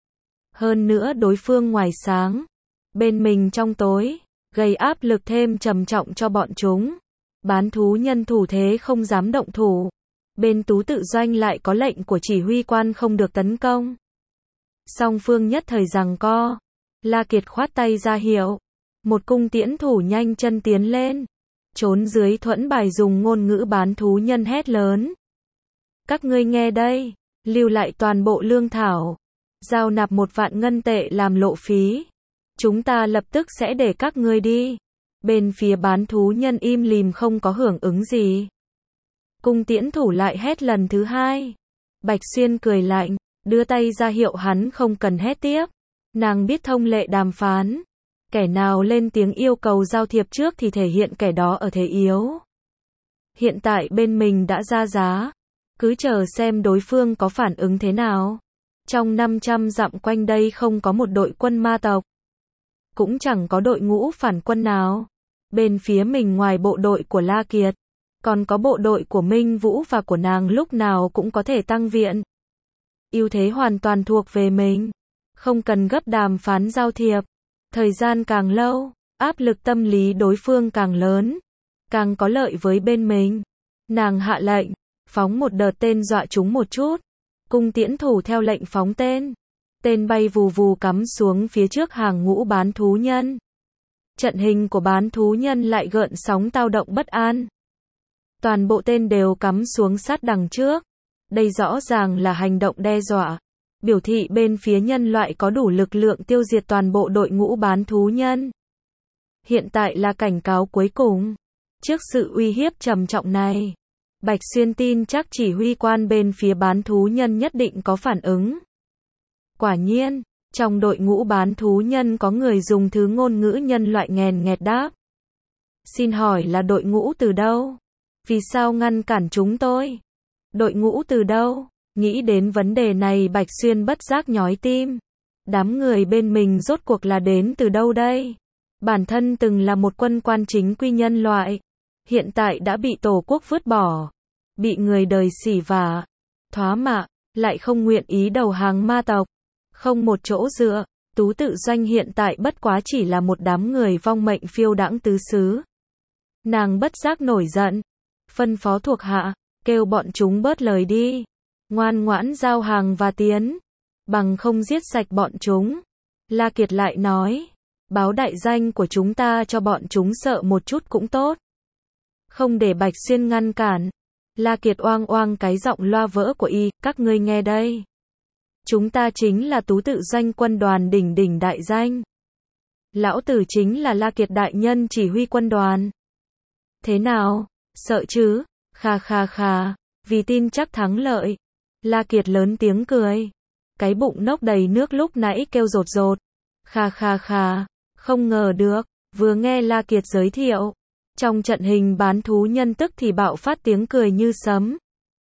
Speaker 1: Hơn nữa đối phương ngoài sáng, bên mình trong tối, gây áp lực thêm trầm trọng cho bọn chúng. Bán thú nhân thủ thế không dám động thủ. Bên Tú Tự Doanh lại có lệnh của chỉ huy quan không được tấn công. Song phương nhất thời giằng co. La Kiệt khoát tay ra hiệu. Một cung tiễn thủ nhanh chân tiến lên. Trốn dưới thuẫn bài dùng ngôn ngữ bán thú nhân hét lớn. Các ngươi nghe đây, lưu lại toàn bộ lương thảo. Giao nạp một vạn ngân tệ làm lộ phí. Chúng ta lập tức sẽ để các ngươi đi. Bên phía bán thú nhân im lìm không có hưởng ứng gì. Cung tiễn thủ lại hét lần thứ hai. Bạch Xuyên cười lạnh, đưa tay ra hiệu hắn không cần hét tiếp. Nàng biết thông lệ đàm phán. Kẻ nào lên tiếng yêu cầu giao thiệp trước thì thể hiện kẻ đó ở thế yếu. Hiện tại bên mình đã ra giá. Cứ chờ xem đối phương có phản ứng thế nào. Trong năm trăm dặm quanh đây không có một đội quân ma tộc. Cũng chẳng có đội ngũ phản quân nào. Bên phía mình ngoài bộ đội của La Kiệt, còn có bộ đội của Minh Vũ và của nàng lúc nào cũng có thể tăng viện. Ưu thế hoàn toàn thuộc về mình. Không cần gấp đàm phán giao thiệp. Thời gian càng lâu, áp lực tâm lý đối phương càng lớn. Càng có lợi với bên mình. Nàng hạ lệnh, phóng một đợt tên dọa chúng một chút. Cung tiễn thủ theo lệnh phóng tên. Tên bay vù vù cắm xuống phía trước hàng ngũ bán thú nhân. Trận hình của bán thú nhân lại gợn sóng tao động bất an. Toàn bộ tên đều cắm xuống sát đằng trước. Đây rõ ràng là hành động đe dọa. Biểu thị bên phía nhân loại có đủ lực lượng tiêu diệt toàn bộ đội ngũ bán thú nhân. Hiện tại là cảnh cáo cuối cùng. Trước sự uy hiếp trầm trọng này, Bạch Xuyên tin chắc chỉ huy quan bên phía bán thú nhân nhất định có phản ứng. Quả nhiên, trong đội ngũ bán thú nhân có người dùng thứ ngôn ngữ nhân loại nghèn nghẹt đáp. Xin hỏi là đội ngũ từ đâu? Vì sao ngăn cản chúng tôi? Đội ngũ từ đâu? Nghĩ đến vấn đề này Bạch Xuyên bất giác nhói tim. Đám người bên mình rốt cuộc là đến từ đâu đây? Bản thân từng là một quân quan chính quy nhân loại. Hiện tại đã bị tổ quốc vứt bỏ. Bị người đời xỉ vả, thoá mạ, lại không nguyện ý đầu hàng ma tộc. Không một chỗ dựa. Tú Tự Doanh hiện tại bất quá chỉ là một đám người vong mệnh phiêu đãng tứ xứ. Nàng bất giác nổi giận. Phân phó thuộc hạ, kêu bọn chúng bớt lời đi. Ngoan ngoãn giao hàng và tiến. Bằng không giết sạch bọn chúng. La Kiệt lại nói. Báo đại danh của chúng ta cho bọn chúng sợ một chút cũng tốt. Không để Bạch Xuyên ngăn cản. La Kiệt oang oang cái giọng loa vỡ của y. Các ngươi nghe đây. Chúng ta chính là Tú Tự Doanh quân đoàn đỉnh đỉnh đại danh. Lão tử chính là La Kiệt đại nhân chỉ huy quân đoàn. Thế nào? Sợ chứ? Kha kha kha. Vì tin chắc thắng lợi. La Kiệt lớn tiếng cười. Cái bụng nốc đầy nước lúc nãy kêu rột rột. Kha kha kha. Không ngờ được. Vừa nghe La Kiệt giới thiệu. Trong trận hình bán thú nhân tức thì bạo phát tiếng cười như sấm.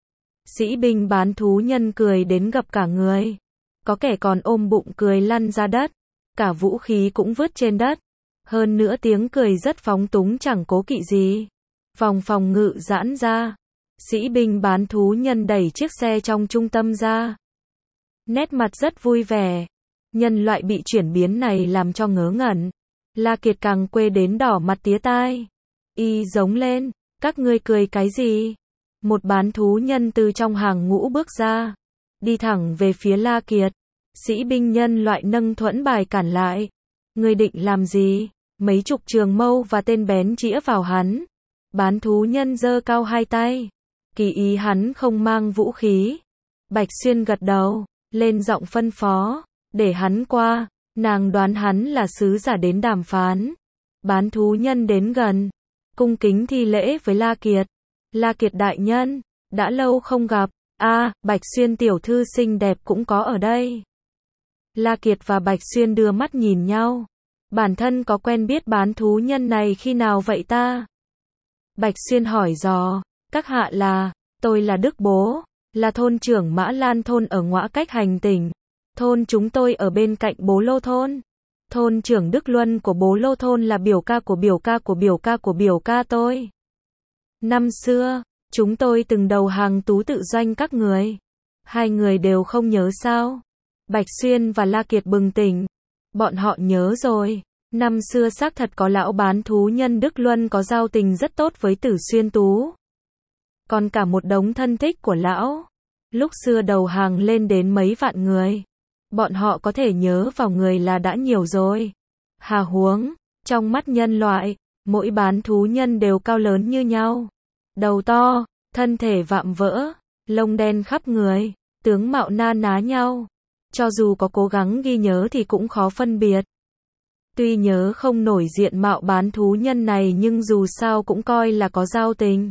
Speaker 1: Sĩ binh bán thú nhân cười đến gập cả người. Có kẻ còn ôm bụng cười lăn ra đất. Cả vũ khí cũng vứt trên đất. Hơn nữa tiếng cười rất phóng túng chẳng cố kỵ gì. Vòng phòng ngự giãn ra. Sĩ binh bán thú nhân đẩy chiếc xe trong trung tâm ra. Nét mặt rất vui vẻ. Nhân loại bị chuyển biến này làm cho ngớ ngẩn. La Kiệt càng quê đến đỏ mặt tía tai. Y giống lên. Các ngươi cười cái gì? Một bán thú nhân từ trong hàng ngũ bước ra. đi thẳng về phía La Kiệt. Sĩ binh nhân loại nâng thuẫn bài cản lại. Ngươi định làm gì? Mấy chục trường mâu và tên bén chĩa vào hắn. Bán thú nhân giơ cao hai tay. Kỳ ý hắn không mang vũ khí. Bạch Xuyên gật đầu, lên giọng phân phó, để hắn qua. Nàng đoán hắn là sứ giả đến đàm phán. Bán thú nhân đến gần, cung kính thi lễ với La Kiệt. La Kiệt đại nhân, đã lâu không gặp. A, à, Bạch Xuyên tiểu thư xinh đẹp cũng có ở đây. La Kiệt và Bạch Xuyên đưa mắt nhìn nhau. Bản thân có quen biết bán thú nhân này khi nào vậy ta? Bạch Xuyên hỏi dò. Các hạ là, tôi là Đức Bố, là thôn trưởng Mã Lan thôn ở Ngõa Cách Hành tỉnh. Thôn chúng tôi ở bên cạnh Bố Lô thôn. Thôn trưởng Đức Luân của Bố Lô thôn là biểu ca của biểu ca của biểu ca của biểu ca tôi. Năm xưa, chúng tôi từng đầu hàng Tú Tự Doanh các người. Hai người đều không nhớ sao? Bạch Xuyên và La Kiệt bừng tỉnh. Bọn họ nhớ rồi. Năm xưa xác thật có lão bán thú nhân Đức Luân có giao tình rất tốt với Tử Xuyên Tú. Còn cả một đống thân thích của lão. Lúc xưa đầu hàng lên đến mấy vạn người. Bọn họ có thể nhớ vào người là đã nhiều rồi. Hà huống, trong mắt nhân loại, mỗi bán thú nhân đều cao lớn như nhau. Đầu to, thân thể vạm vỡ, lông đen khắp người, tướng mạo na ná nhau. Cho dù có cố gắng ghi nhớ thì cũng khó phân biệt. Tuy nhớ không nổi diện mạo bán thú nhân này nhưng dù sao cũng coi là có giao tình.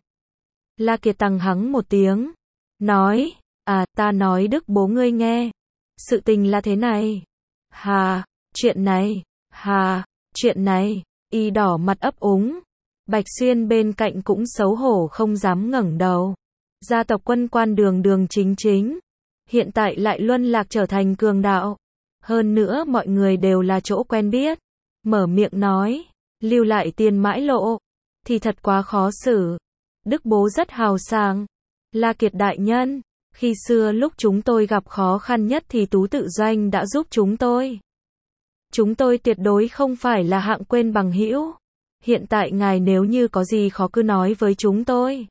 Speaker 1: La Kiệt tằng hắng một tiếng, nói, à, ta nói Đức Bố ngươi nghe. Sự tình là thế này. Hà, chuyện này, hà, chuyện này, y đỏ mặt ấp úng. Bạch Xuyên bên cạnh cũng xấu hổ không dám ngẩng đầu. Gia tộc Quân Quan đường đường chính chính. Hiện tại lại luân lạc trở thành cường đạo. Hơn nữa mọi người đều là chỗ quen biết. Mở miệng nói, lưu lại tiền mãi lộ. Thì thật quá khó xử. Đức Bố rất hào sảng. La Kiệt đại nhân, khi xưa lúc chúng tôi gặp khó khăn nhất thì Tú Tự Doanh đã giúp chúng tôi. Chúng tôi tuyệt đối không phải là hạng quên bằng hữu. Hiện tại ngài nếu như có gì khó cứ nói với chúng tôi.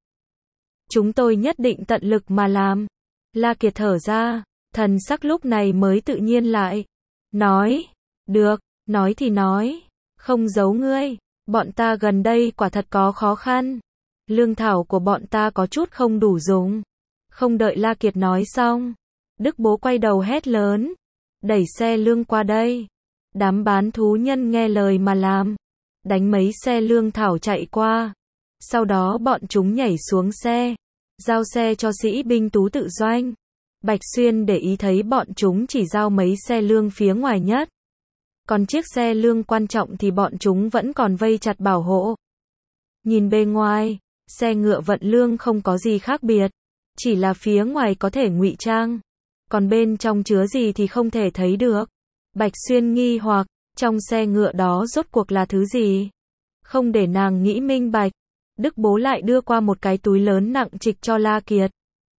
Speaker 1: Chúng tôi nhất định tận lực mà làm. La Kiệt thở ra, thần sắc lúc này mới tự nhiên lại. Nói, được, nói thì nói, không giấu ngươi, bọn ta gần đây quả thật có khó khăn. Lương thảo của bọn ta có chút không đủ dùng. Không đợi La Kiệt nói xong, Đức Bố quay đầu hét lớn, đẩy xe lương qua đây. Đám bán thú nhân nghe lời mà làm, đánh mấy xe lương thảo chạy qua. Sau đó bọn chúng nhảy xuống xe, giao xe cho sĩ binh Tú Tự Doanh. Bạch Xuyên để ý thấy bọn chúng chỉ giao mấy xe lương phía ngoài nhất. Còn chiếc xe lương quan trọng thì bọn chúng vẫn còn vây chặt bảo hộ. Nhìn bề ngoài, xe ngựa vận lương không có gì khác biệt. Chỉ là phía ngoài có thể ngụy trang. Còn bên trong chứa gì thì không thể thấy được. Bạch Xuyên nghi hoặc, trong xe ngựa đó rốt cuộc là thứ gì? Không để nàng nghĩ minh bạch. Đức Bố lại đưa qua một cái túi lớn nặng trịch cho La Kiệt.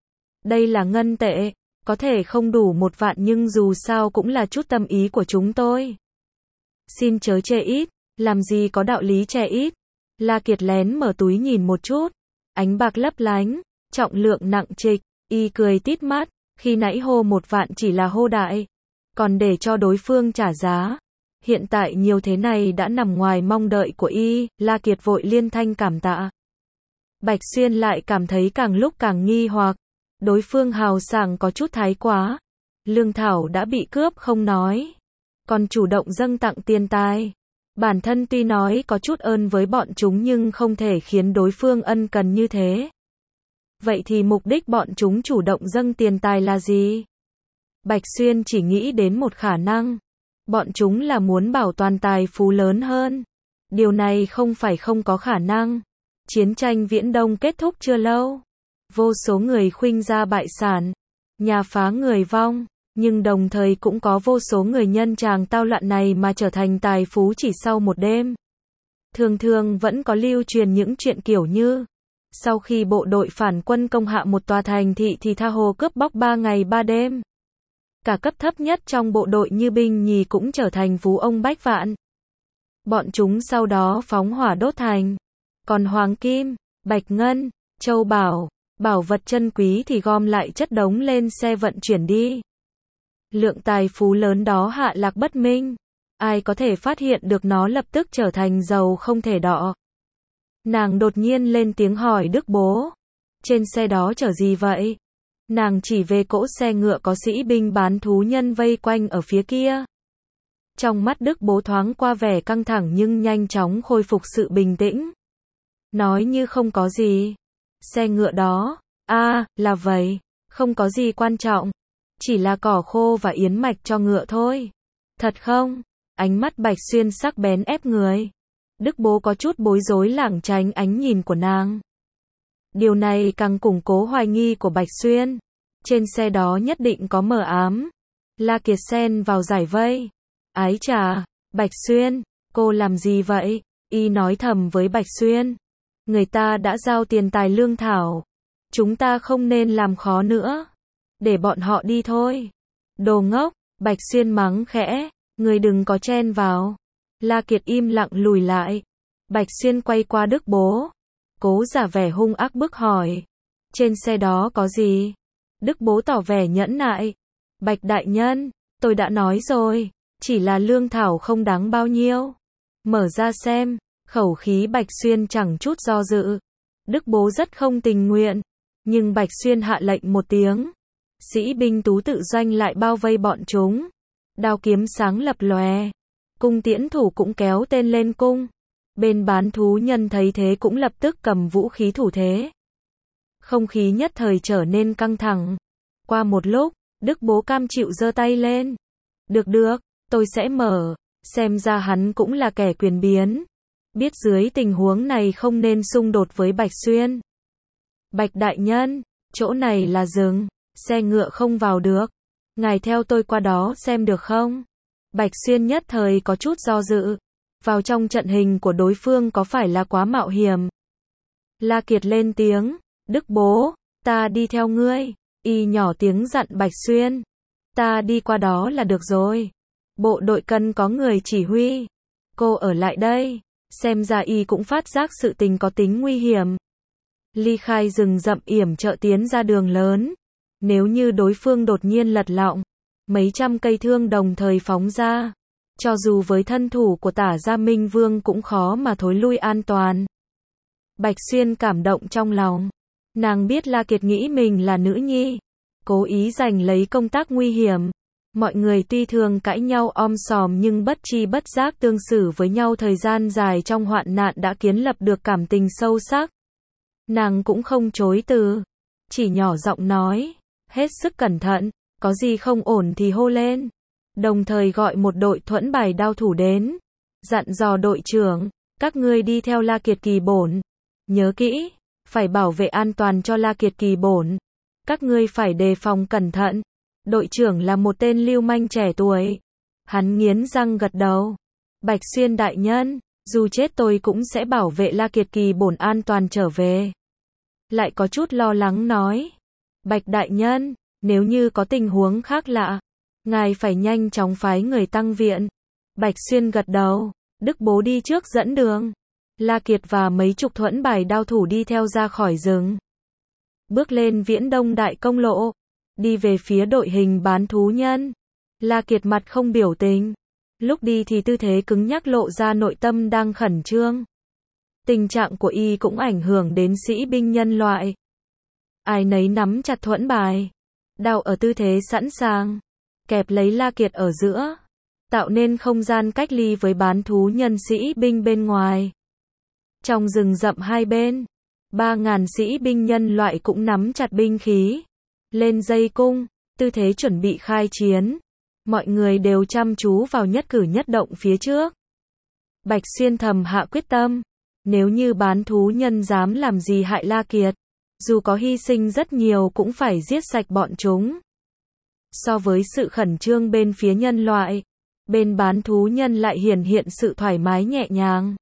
Speaker 1: Đây là ngân tệ, có thể không đủ một vạn nhưng dù sao cũng là chút tâm ý của chúng tôi. Xin chớ chê ít, làm gì có đạo lý chê ít. La Kiệt lén mở túi nhìn một chút, ánh bạc lấp lánh, trọng lượng nặng trịch, y cười tít mắt, khi nãy hô một vạn chỉ là hô đại, còn để cho đối phương trả giá. Hiện tại nhiều thế này đã nằm ngoài mong đợi của y, La Kiệt vội liên thanh cảm tạ. Bạch Xuyên lại cảm thấy càng lúc càng nghi hoặc, đối phương hào sảng có chút thái quá. Lương thảo đã bị cướp không nói, còn chủ động dâng tặng tiền tài. Bản thân tuy nói có chút ơn với bọn chúng nhưng không thể khiến đối phương ân cần như thế. Vậy thì mục đích bọn chúng chủ động dâng tiền tài là gì? Bạch Xuyên chỉ nghĩ đến một khả năng. Bọn chúng là muốn bảo toàn tài phú lớn hơn. Điều này không phải không có khả năng. Chiến tranh Viễn Đông kết thúc chưa lâu. Vô số người khuynh gia bại sản. Nhà phá người vong. Nhưng đồng thời cũng có vô số người nhân tràng tao loạn này mà trở thành tài phú chỉ sau một đêm. Thường thường vẫn có lưu truyền những chuyện kiểu như sau khi bộ đội phản quân công hạ một tòa thành thị thì tha hồ cướp bóc ba ngày ba đêm. Cả cấp thấp nhất trong bộ đội như binh nhì cũng trở thành phú ông bách vạn. Bọn chúng sau đó phóng hỏa đốt thành. Còn hoàng kim, bạch ngân, châu bảo, Bảo vật chân quý thì gom lại chất đống lên xe vận chuyển đi. Lượng tài phú lớn đó hạ lạc bất minh. Ai có thể phát hiện được nó lập tức trở thành giàu không thể đọ. Nàng đột nhiên lên tiếng hỏi Đức bố. Trên xe đó chở gì vậy? Nàng chỉ về cỗ xe ngựa có sĩ binh bán thú nhân vây quanh ở phía kia. Trong mắt Đức bố thoáng qua vẻ căng thẳng nhưng nhanh chóng khôi phục sự bình tĩnh. Nói như không có gì. Xe ngựa đó, a à, là vậy, không có gì quan trọng. Chỉ là cỏ khô và yến mạch cho ngựa thôi. Thật không? Ánh mắt Bạch Xuyên sắc bén ép người. Đức bố có chút bối rối lảng tránh ánh nhìn của nàng. Điều này càng củng cố hoài nghi của Bạch Xuyên. Trên xe đó nhất định có mờ ám. La Kiệt xen vào giải vây. Ái chà, Bạch Xuyên, cô làm gì vậy? Y nói thầm với Bạch Xuyên. Người ta đã giao tiền tài lương thảo. Chúng ta không nên làm khó nữa. Để bọn họ đi thôi. Đồ ngốc, Bạch Xuyên mắng khẽ. Người đừng có chen vào. La Kiệt im lặng lùi lại. Bạch Xuyên quay qua Đức bố. Cố giả vẻ hung ác bức hỏi. Trên xe đó có gì? Đức bố tỏ vẻ nhẫn nại. Bạch đại nhân, tôi đã nói rồi. Chỉ là lương thảo không đáng bao nhiêu. Mở ra xem. Khẩu khí Bạch Xuyên chẳng chút do dự. Đức bố rất không tình nguyện. Nhưng Bạch Xuyên hạ lệnh một tiếng. Sĩ binh tú tự doanh lại bao vây bọn chúng. Đao kiếm sáng lập lòe. Cung tiễn thủ cũng kéo tên lên cung. Bên bán thú nhân thấy thế cũng lập tức cầm vũ khí thủ thế. Không khí nhất thời trở nên căng thẳng. Qua một lúc, Đức bố cam chịu giơ tay lên. Được được, tôi sẽ mở. Xem ra hắn cũng là kẻ quyền biến. Biết dưới tình huống này không nên xung đột với Bạch Xuyên. Bạch đại nhân, chỗ này là rừng, xe ngựa không vào được. Ngài theo tôi qua đó xem được không? Bạch Xuyên nhất thời có chút do dự. Vào trong trận hình của đối phương có phải là quá mạo hiểm? La Kiệt lên tiếng. Đức bố, ta đi theo ngươi. Y nhỏ tiếng dặn Bạch Xuyên. Ta đi qua đó là được rồi. Bộ đội cần có người chỉ huy. Cô ở lại đây. Xem ra Y cũng phát giác sự tình có tính nguy hiểm. Ly khai rừng rậm yểm trợ tiến ra đường lớn. Nếu như đối phương đột nhiên lật lọng, mấy trăm cây thương đồng thời phóng ra. Cho dù với thân thủ của Tả Gia Minh Vương cũng khó mà thối lui an toàn. Bạch Xuyên cảm động trong lòng. Nàng biết La Kiệt nghĩ mình là nữ nhi. Cố ý giành lấy công tác nguy hiểm. Mọi người tuy thường cãi nhau om sòm nhưng bất chi bất giác tương xử với nhau thời gian dài trong hoạn nạn đã kiến lập được cảm tình sâu sắc. Nàng cũng không chối từ. Chỉ nhỏ giọng nói. Hết sức cẩn thận. Có gì không ổn thì hô lên. Đồng thời gọi một đội thuẫn bài đao thủ đến. Dặn dò đội trưởng. Các ngươi đi theo La Kiệt Kỳ Bổn. Nhớ kỹ. Phải bảo vệ an toàn cho La Kiệt Kỳ Bổn. Các ngươi phải đề phòng cẩn thận. Đội trưởng là một tên lưu manh trẻ tuổi. Hắn nghiến răng gật đầu. Bạch Xuyên đại nhân, dù chết tôi cũng sẽ bảo vệ La Kiệt Kỳ Bổn an toàn trở về. Lại có chút lo lắng nói. Bạch đại nhân, nếu như có tình huống khác lạ, ngài phải nhanh chóng phái người tăng viện. Bạch Xuyên gật đầu. Đức bố đi trước dẫn đường. La Kiệt và mấy chục thuẫn bài đao thủ đi theo ra khỏi rừng. Bước lên Viễn Đông Đại Công Lộ. Đi về phía đội hình bán thú nhân. La Kiệt mặt không biểu tình. Lúc đi thì tư thế cứng nhắc lộ ra nội tâm đang khẩn trương. Tình trạng của y cũng ảnh hưởng đến sĩ binh nhân loại. Ai nấy nắm chặt thuẫn bài. Đao ở tư thế sẵn sàng. Kẹp lấy La Kiệt ở giữa. Tạo nên không gian cách ly với bán thú nhân sĩ binh bên ngoài. Trong rừng rậm hai bên. Ba ngàn sĩ binh nhân loại cũng nắm chặt binh khí. Lên dây cung, tư thế chuẩn bị khai chiến. Mọi người đều chăm chú vào nhất cử nhất động phía trước. Bạch Xuyên thầm hạ quyết tâm. Nếu như bán thú nhân dám làm gì hại La Kiệt, dù có hy sinh rất nhiều cũng phải giết sạch bọn chúng. So với sự khẩn trương bên phía nhân loại, bên bán thú nhân lại hiển hiện sự thoải mái nhẹ nhàng.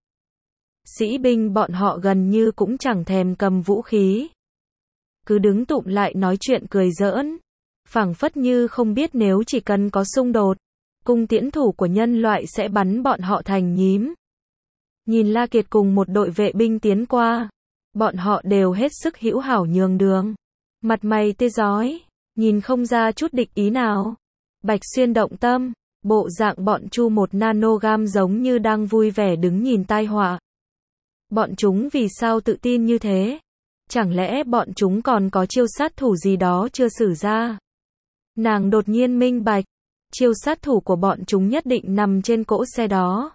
Speaker 1: Sĩ binh bọn họ gần như cũng chẳng thèm cầm vũ khí. Cứ đứng tụm lại nói chuyện cười giỡn. Phảng phất như không biết nếu chỉ cần có xung đột, cung tiễn thủ của nhân loại sẽ bắn bọn họ thành nhím. Nhìn La Kiệt cùng một đội vệ binh tiến qua. Bọn họ đều hết sức hữu hảo nhường đường. Mặt mày tươi rói, nhìn không ra chút địch ý nào. Bạch Xuyên động tâm, bộ dạng bọn Chu một nanogam giống như đang vui vẻ đứng nhìn tai họa. Bọn chúng vì sao tự tin như thế? Chẳng lẽ bọn chúng còn có chiêu sát thủ gì đó chưa sử ra? Nàng đột nhiên minh bạch, chiêu sát thủ của bọn chúng nhất định nằm trên cỗ xe đó.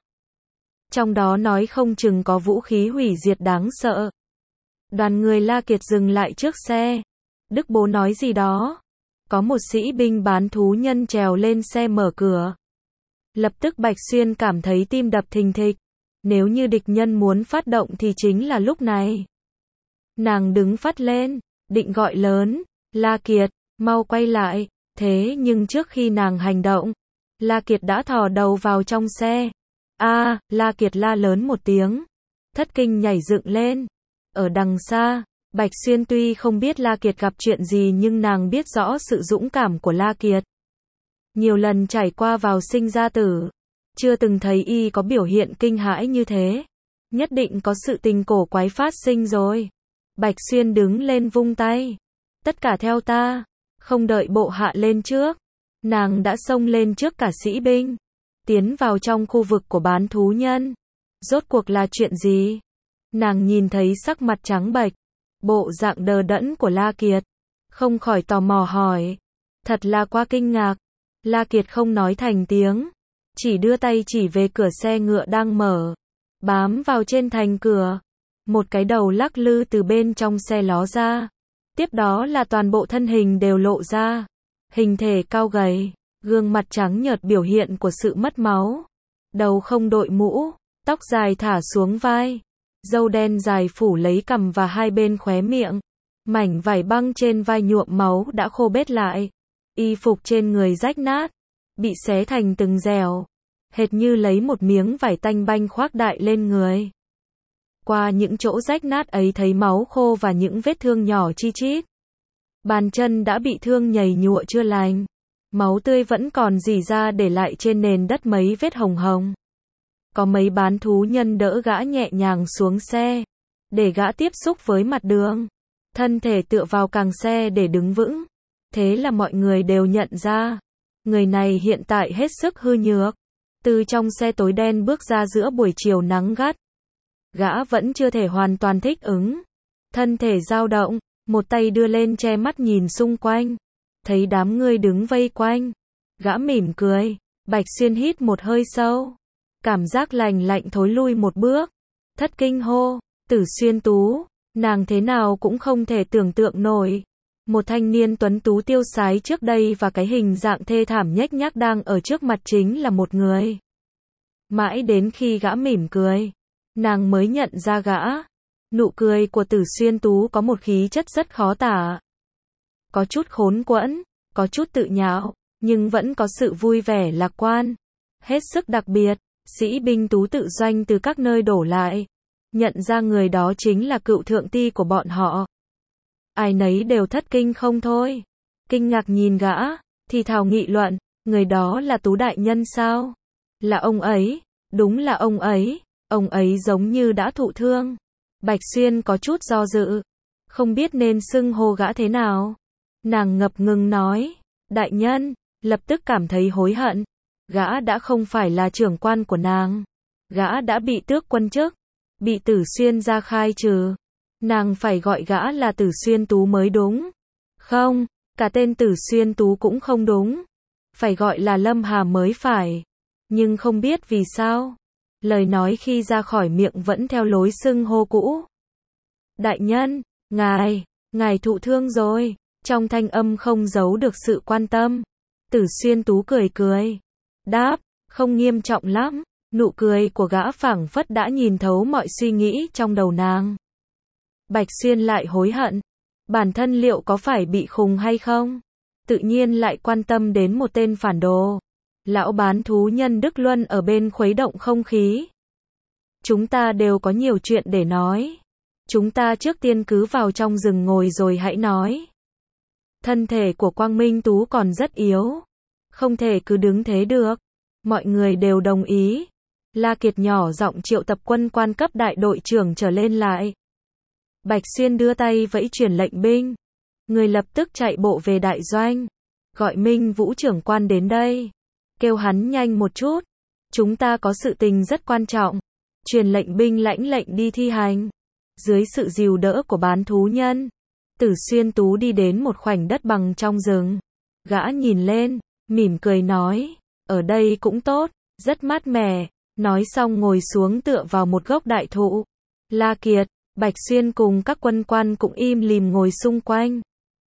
Speaker 1: Trong đó nói không chừng có vũ khí hủy diệt đáng sợ. Đoàn người La Kiệt dừng lại trước xe. Đức Bố nói gì đó. Có một sĩ binh bán thú nhân trèo lên xe mở cửa. Lập tức Bạch Xuyên cảm thấy tim đập thình thịch. Nếu như địch nhân muốn phát động thì chính là lúc này. Nàng đứng phắt lên, định gọi lớn, La Kiệt, mau quay lại. Thế nhưng trước khi nàng hành động, La Kiệt đã thò đầu vào trong xe. A, à, La Kiệt la lớn một tiếng. Thất kinh nhảy dựng lên. Ở đằng xa, Bạch Xuyên tuy không biết La Kiệt gặp chuyện gì nhưng nàng biết rõ sự dũng cảm của La Kiệt. Nhiều lần trải qua vào sinh ra tử, chưa từng thấy y có biểu hiện kinh hãi như thế. Nhất định có sự tình cổ quái phát sinh rồi. Bạch Xuyên đứng lên vung tay. Tất cả theo ta. Không đợi bộ hạ lên trước. Nàng đã xông lên trước cả sĩ binh. Tiến vào trong khu vực của bán thú nhân. Rốt cuộc là chuyện gì? Nàng nhìn thấy sắc mặt trắng bệch, bộ dạng đờ đẫn của La Kiệt. Không khỏi tò mò hỏi. Thật là quá kinh ngạc. La Kiệt không nói thành tiếng. Chỉ đưa tay chỉ về cửa xe ngựa đang mở. Bám vào trên thành cửa. Một cái đầu lắc lư từ bên trong xe ló ra. Tiếp đó là toàn bộ thân hình đều lộ ra. Hình thể cao gầy, gương mặt trắng nhợt biểu hiện của sự mất máu. Đầu không đội mũ, tóc dài thả xuống vai. Râu đen dài phủ lấy cằm và hai bên khóe miệng. Mảnh vải băng trên vai nhuộm máu đã khô bết lại. Y phục trên người rách nát, bị xé thành từng dẻo. Hệt như lấy một miếng vải tanh banh khoác đại lên người. Qua những chỗ rách nát ấy thấy máu khô và những vết thương nhỏ chi chít. Bàn chân đã bị thương nhầy nhụa chưa lành. Máu tươi vẫn còn rỉ ra để lại trên nền đất mấy vết hồng hồng. Có mấy bán thú nhân đỡ gã nhẹ nhàng xuống xe, để gã tiếp xúc với mặt đường. Thân thể tựa vào càng xe để đứng vững. Thế là mọi người đều nhận ra. Người này hiện tại hết sức hư nhược. Từ trong xe tối đen bước ra giữa buổi chiều nắng gắt. Gã vẫn chưa thể hoàn toàn thích ứng. Thân thể dao động, một tay đưa lên che mắt nhìn xung quanh. Thấy đám người đứng vây quanh. Gã mỉm cười. Bạch Xuyên hít một hơi sâu. Cảm giác lành lạnh thối lui một bước. Thất kinh hô. Tử Xuyên Tú. Nàng thế nào cũng không thể tưởng tượng nổi. Một thanh niên tuấn tú tiêu sái trước đây và cái hình dạng thê thảm nhếch nhác đang ở trước mặt chính là một người. Mãi đến khi gã mỉm cười, nàng mới nhận ra gã. Nụ cười của Tử Xuyên Tú có một khí chất rất khó tả. Có chút khốn quẫn, có chút tự nhạo, nhưng vẫn có sự vui vẻ lạc quan. Hết sức đặc biệt, sĩ binh Tú tự doanh từ các nơi đổ lại. Nhận ra người đó chính là cựu thượng ty của bọn họ. Ai nấy đều thất kinh không thôi. Kinh ngạc nhìn gã, thì thào nghị luận, người đó là Tú đại nhân sao? Là ông ấy, đúng là ông ấy, ông ấy giống như đã thụ thương. Bạch Xuyên có chút do dự, không biết nên xưng hô gã thế nào. Nàng ngập ngừng nói, đại nhân, lập tức cảm thấy hối hận. Gã đã không phải là trưởng quan của nàng. Gã đã bị tước quân chức, bị Tử Xuyên ra khai trừ. Nàng phải gọi gã là Tử Xuyên Tú mới đúng. Không, cả tên Tử Xuyên Tú cũng không đúng. Phải gọi là Lâm Hà mới phải. Nhưng không biết vì sao. Lời nói khi ra khỏi miệng vẫn theo lối xưng hô cũ. Đại nhân, ngài, ngài thụ thương rồi. Trong thanh âm không giấu được sự quan tâm. Tử Xuyên Tú cười cười. Đáp, không nghiêm trọng lắm. Nụ cười của gã phảng phất đã nhìn thấu mọi suy nghĩ trong đầu nàng. Bạch Xuyên lại hối hận. Bản thân liệu có phải bị khùng hay không? Tự nhiên lại quan tâm đến một tên phản đồ. Lão bán thú nhân Đức Luân ở bên khuấy động không khí. Chúng ta đều có nhiều chuyện để nói. Chúng ta trước tiên cứ vào trong rừng ngồi rồi hãy nói. Thân thể của Quang Minh Tú còn rất yếu. Không thể cứ đứng thế được. Mọi người đều đồng ý. La Kiệt nhỏ giọng triệu tập quân quan cấp đại đội trưởng trở lên lại. Bạch Xuyên đưa tay vẫy truyền lệnh binh. Người lập tức chạy bộ về đại doanh. Gọi Minh Vũ trưởng quan đến đây. Kêu hắn nhanh một chút. Chúng ta có sự tình rất quan trọng. Truyền lệnh binh lãnh lệnh đi thi hành. Dưới sự dìu đỡ của bán thú nhân, Tử Xuyên Tú đi đến một khoảnh đất bằng trong rừng. Gã nhìn lên, mỉm cười nói, ở đây cũng tốt, rất mát mẻ. Nói xong ngồi xuống tựa vào một gốc đại thụ. La Kiệt, Bạch Xuyên cùng các quân quan cũng im lìm ngồi xung quanh,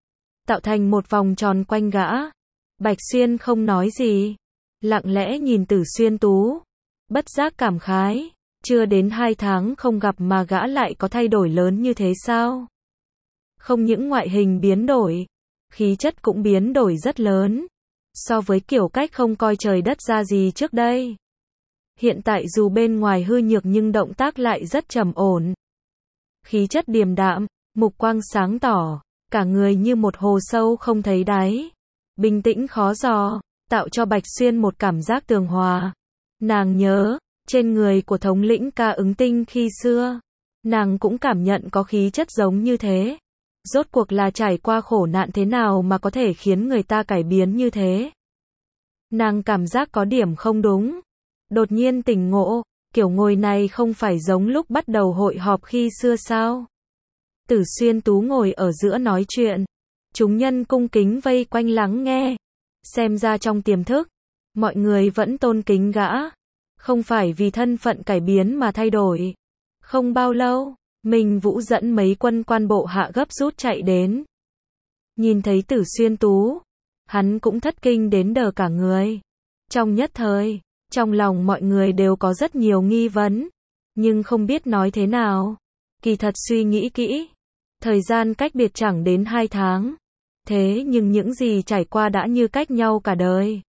Speaker 1: tạo thành một vòng tròn quanh gã. Bạch Xuyên không nói gì, lặng lẽ nhìn Tử Xuyên Tú, bất giác cảm khái, chưa đến hai tháng không gặp mà gã lại có thay đổi lớn như thế sao? Không những ngoại hình biến đổi, khí chất cũng biến đổi rất lớn, so với kiểu cách không coi trời đất ra gì trước đây. Hiện tại dù bên ngoài hư nhược nhưng động tác lại rất trầm ổn. Khí chất điềm đạm, mục quang sáng tỏ, cả người như một hồ sâu không thấy đáy. Bình tĩnh khó dò, tạo cho Bạch Xuyên một cảm giác tường hòa. Nàng nhớ, trên người của thống lĩnh Ca Ứng Tinh khi xưa, nàng cũng cảm nhận có khí chất giống như thế. Rốt cuộc là trải qua khổ nạn thế nào mà có thể khiến người ta cải biến như thế? Nàng cảm giác có điểm không đúng. Đột nhiên tỉnh ngộ, kiểu ngồi này không phải giống lúc bắt đầu hội họp khi xưa sao? Tử Xuyên Tú ngồi ở giữa nói chuyện. Chúng nhân cung kính vây quanh lắng nghe. Xem ra trong tiềm thức, mọi người vẫn tôn kính gã. Không phải vì thân phận cải biến mà thay đổi. Không bao lâu, Minh Vũ dẫn mấy quân quan bộ hạ gấp rút chạy đến. Nhìn thấy Tử Xuyên Tú, hắn cũng thất kinh đến đờ cả người. Trong nhất thời, trong lòng mọi người đều có rất nhiều nghi vấn, nhưng không biết nói thế nào. Kỳ thật suy nghĩ kỹ, thời gian cách biệt chẳng đến hai tháng. Thế nhưng những gì trải qua đã như cách nhau cả đời.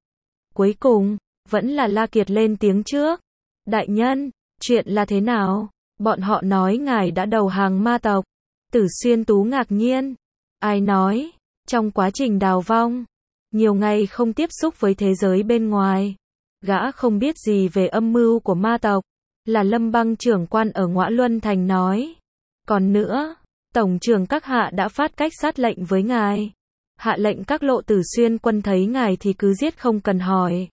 Speaker 1: Cuối cùng, vẫn là La Kiệt lên tiếng trước. Đại nhân, chuyện là thế nào? Bọn họ nói ngài đã đầu hàng ma tộc. Tử Xuyên Tú ngạc nhiên. Ai nói? Trong quá trình đào vong, nhiều ngày không tiếp xúc với thế giới bên ngoài, gã không biết gì về âm mưu của ma tộc. Là Lâm Băng trưởng quan ở Ngõa Luân Thành nói. Còn nữa, tổng trưởng các hạ đã phát cách sát lệnh với ngài. Hạ lệnh các lộ Tử Xuyên quân thấy ngài thì cứ giết không cần hỏi.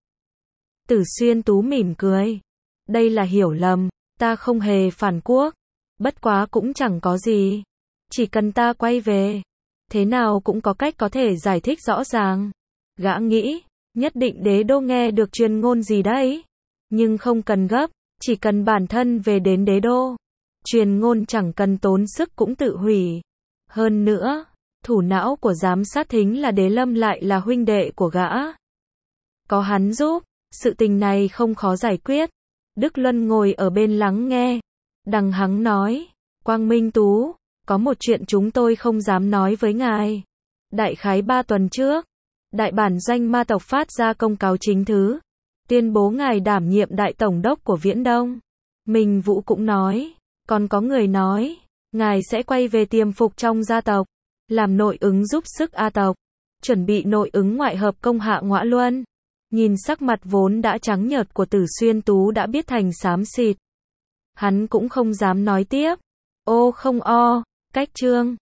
Speaker 1: Tử Xuyên Tú mỉm cười. Đây là hiểu lầm, ta không hề phản quốc. Bất quá cũng chẳng có gì. Chỉ cần ta quay về, thế nào cũng có cách có thể giải thích rõ ràng. Gã nghĩ, nhất định đế đô nghe được truyền ngôn gì đấy. Nhưng không cần gấp, chỉ cần bản thân về đến đế đô. Truyền ngôn chẳng cần tốn sức cũng tự hủy. Hơn nữa, thủ não của giám sát thính là Đế Lâm lại là huynh đệ của gã. Có hắn giúp, sự tình này không khó giải quyết. Đức Luân ngồi ở bên lắng nghe. Đằng hắng nói, Quang Minh Tú, có một chuyện chúng tôi không dám nói với ngài. Đại khái ba tuần trước, đại bản doanh ma tộc phát ra công cáo chính thứ, tuyên bố ngài đảm nhiệm đại tổng đốc của Viễn Đông. Minh Vũ cũng nói, còn có người nói, ngài sẽ quay về tiềm phục trong gia tộc, làm nội ứng giúp sức A tộc, chuẩn bị nội ứng ngoại hợp công hạ Ngõa Luân. Nhìn sắc mặt vốn đã trắng nhợt của Tử Xuyên Tú đã biết thành xám xịt. Hắn cũng không dám nói tiếp. Ô không o, cách chương.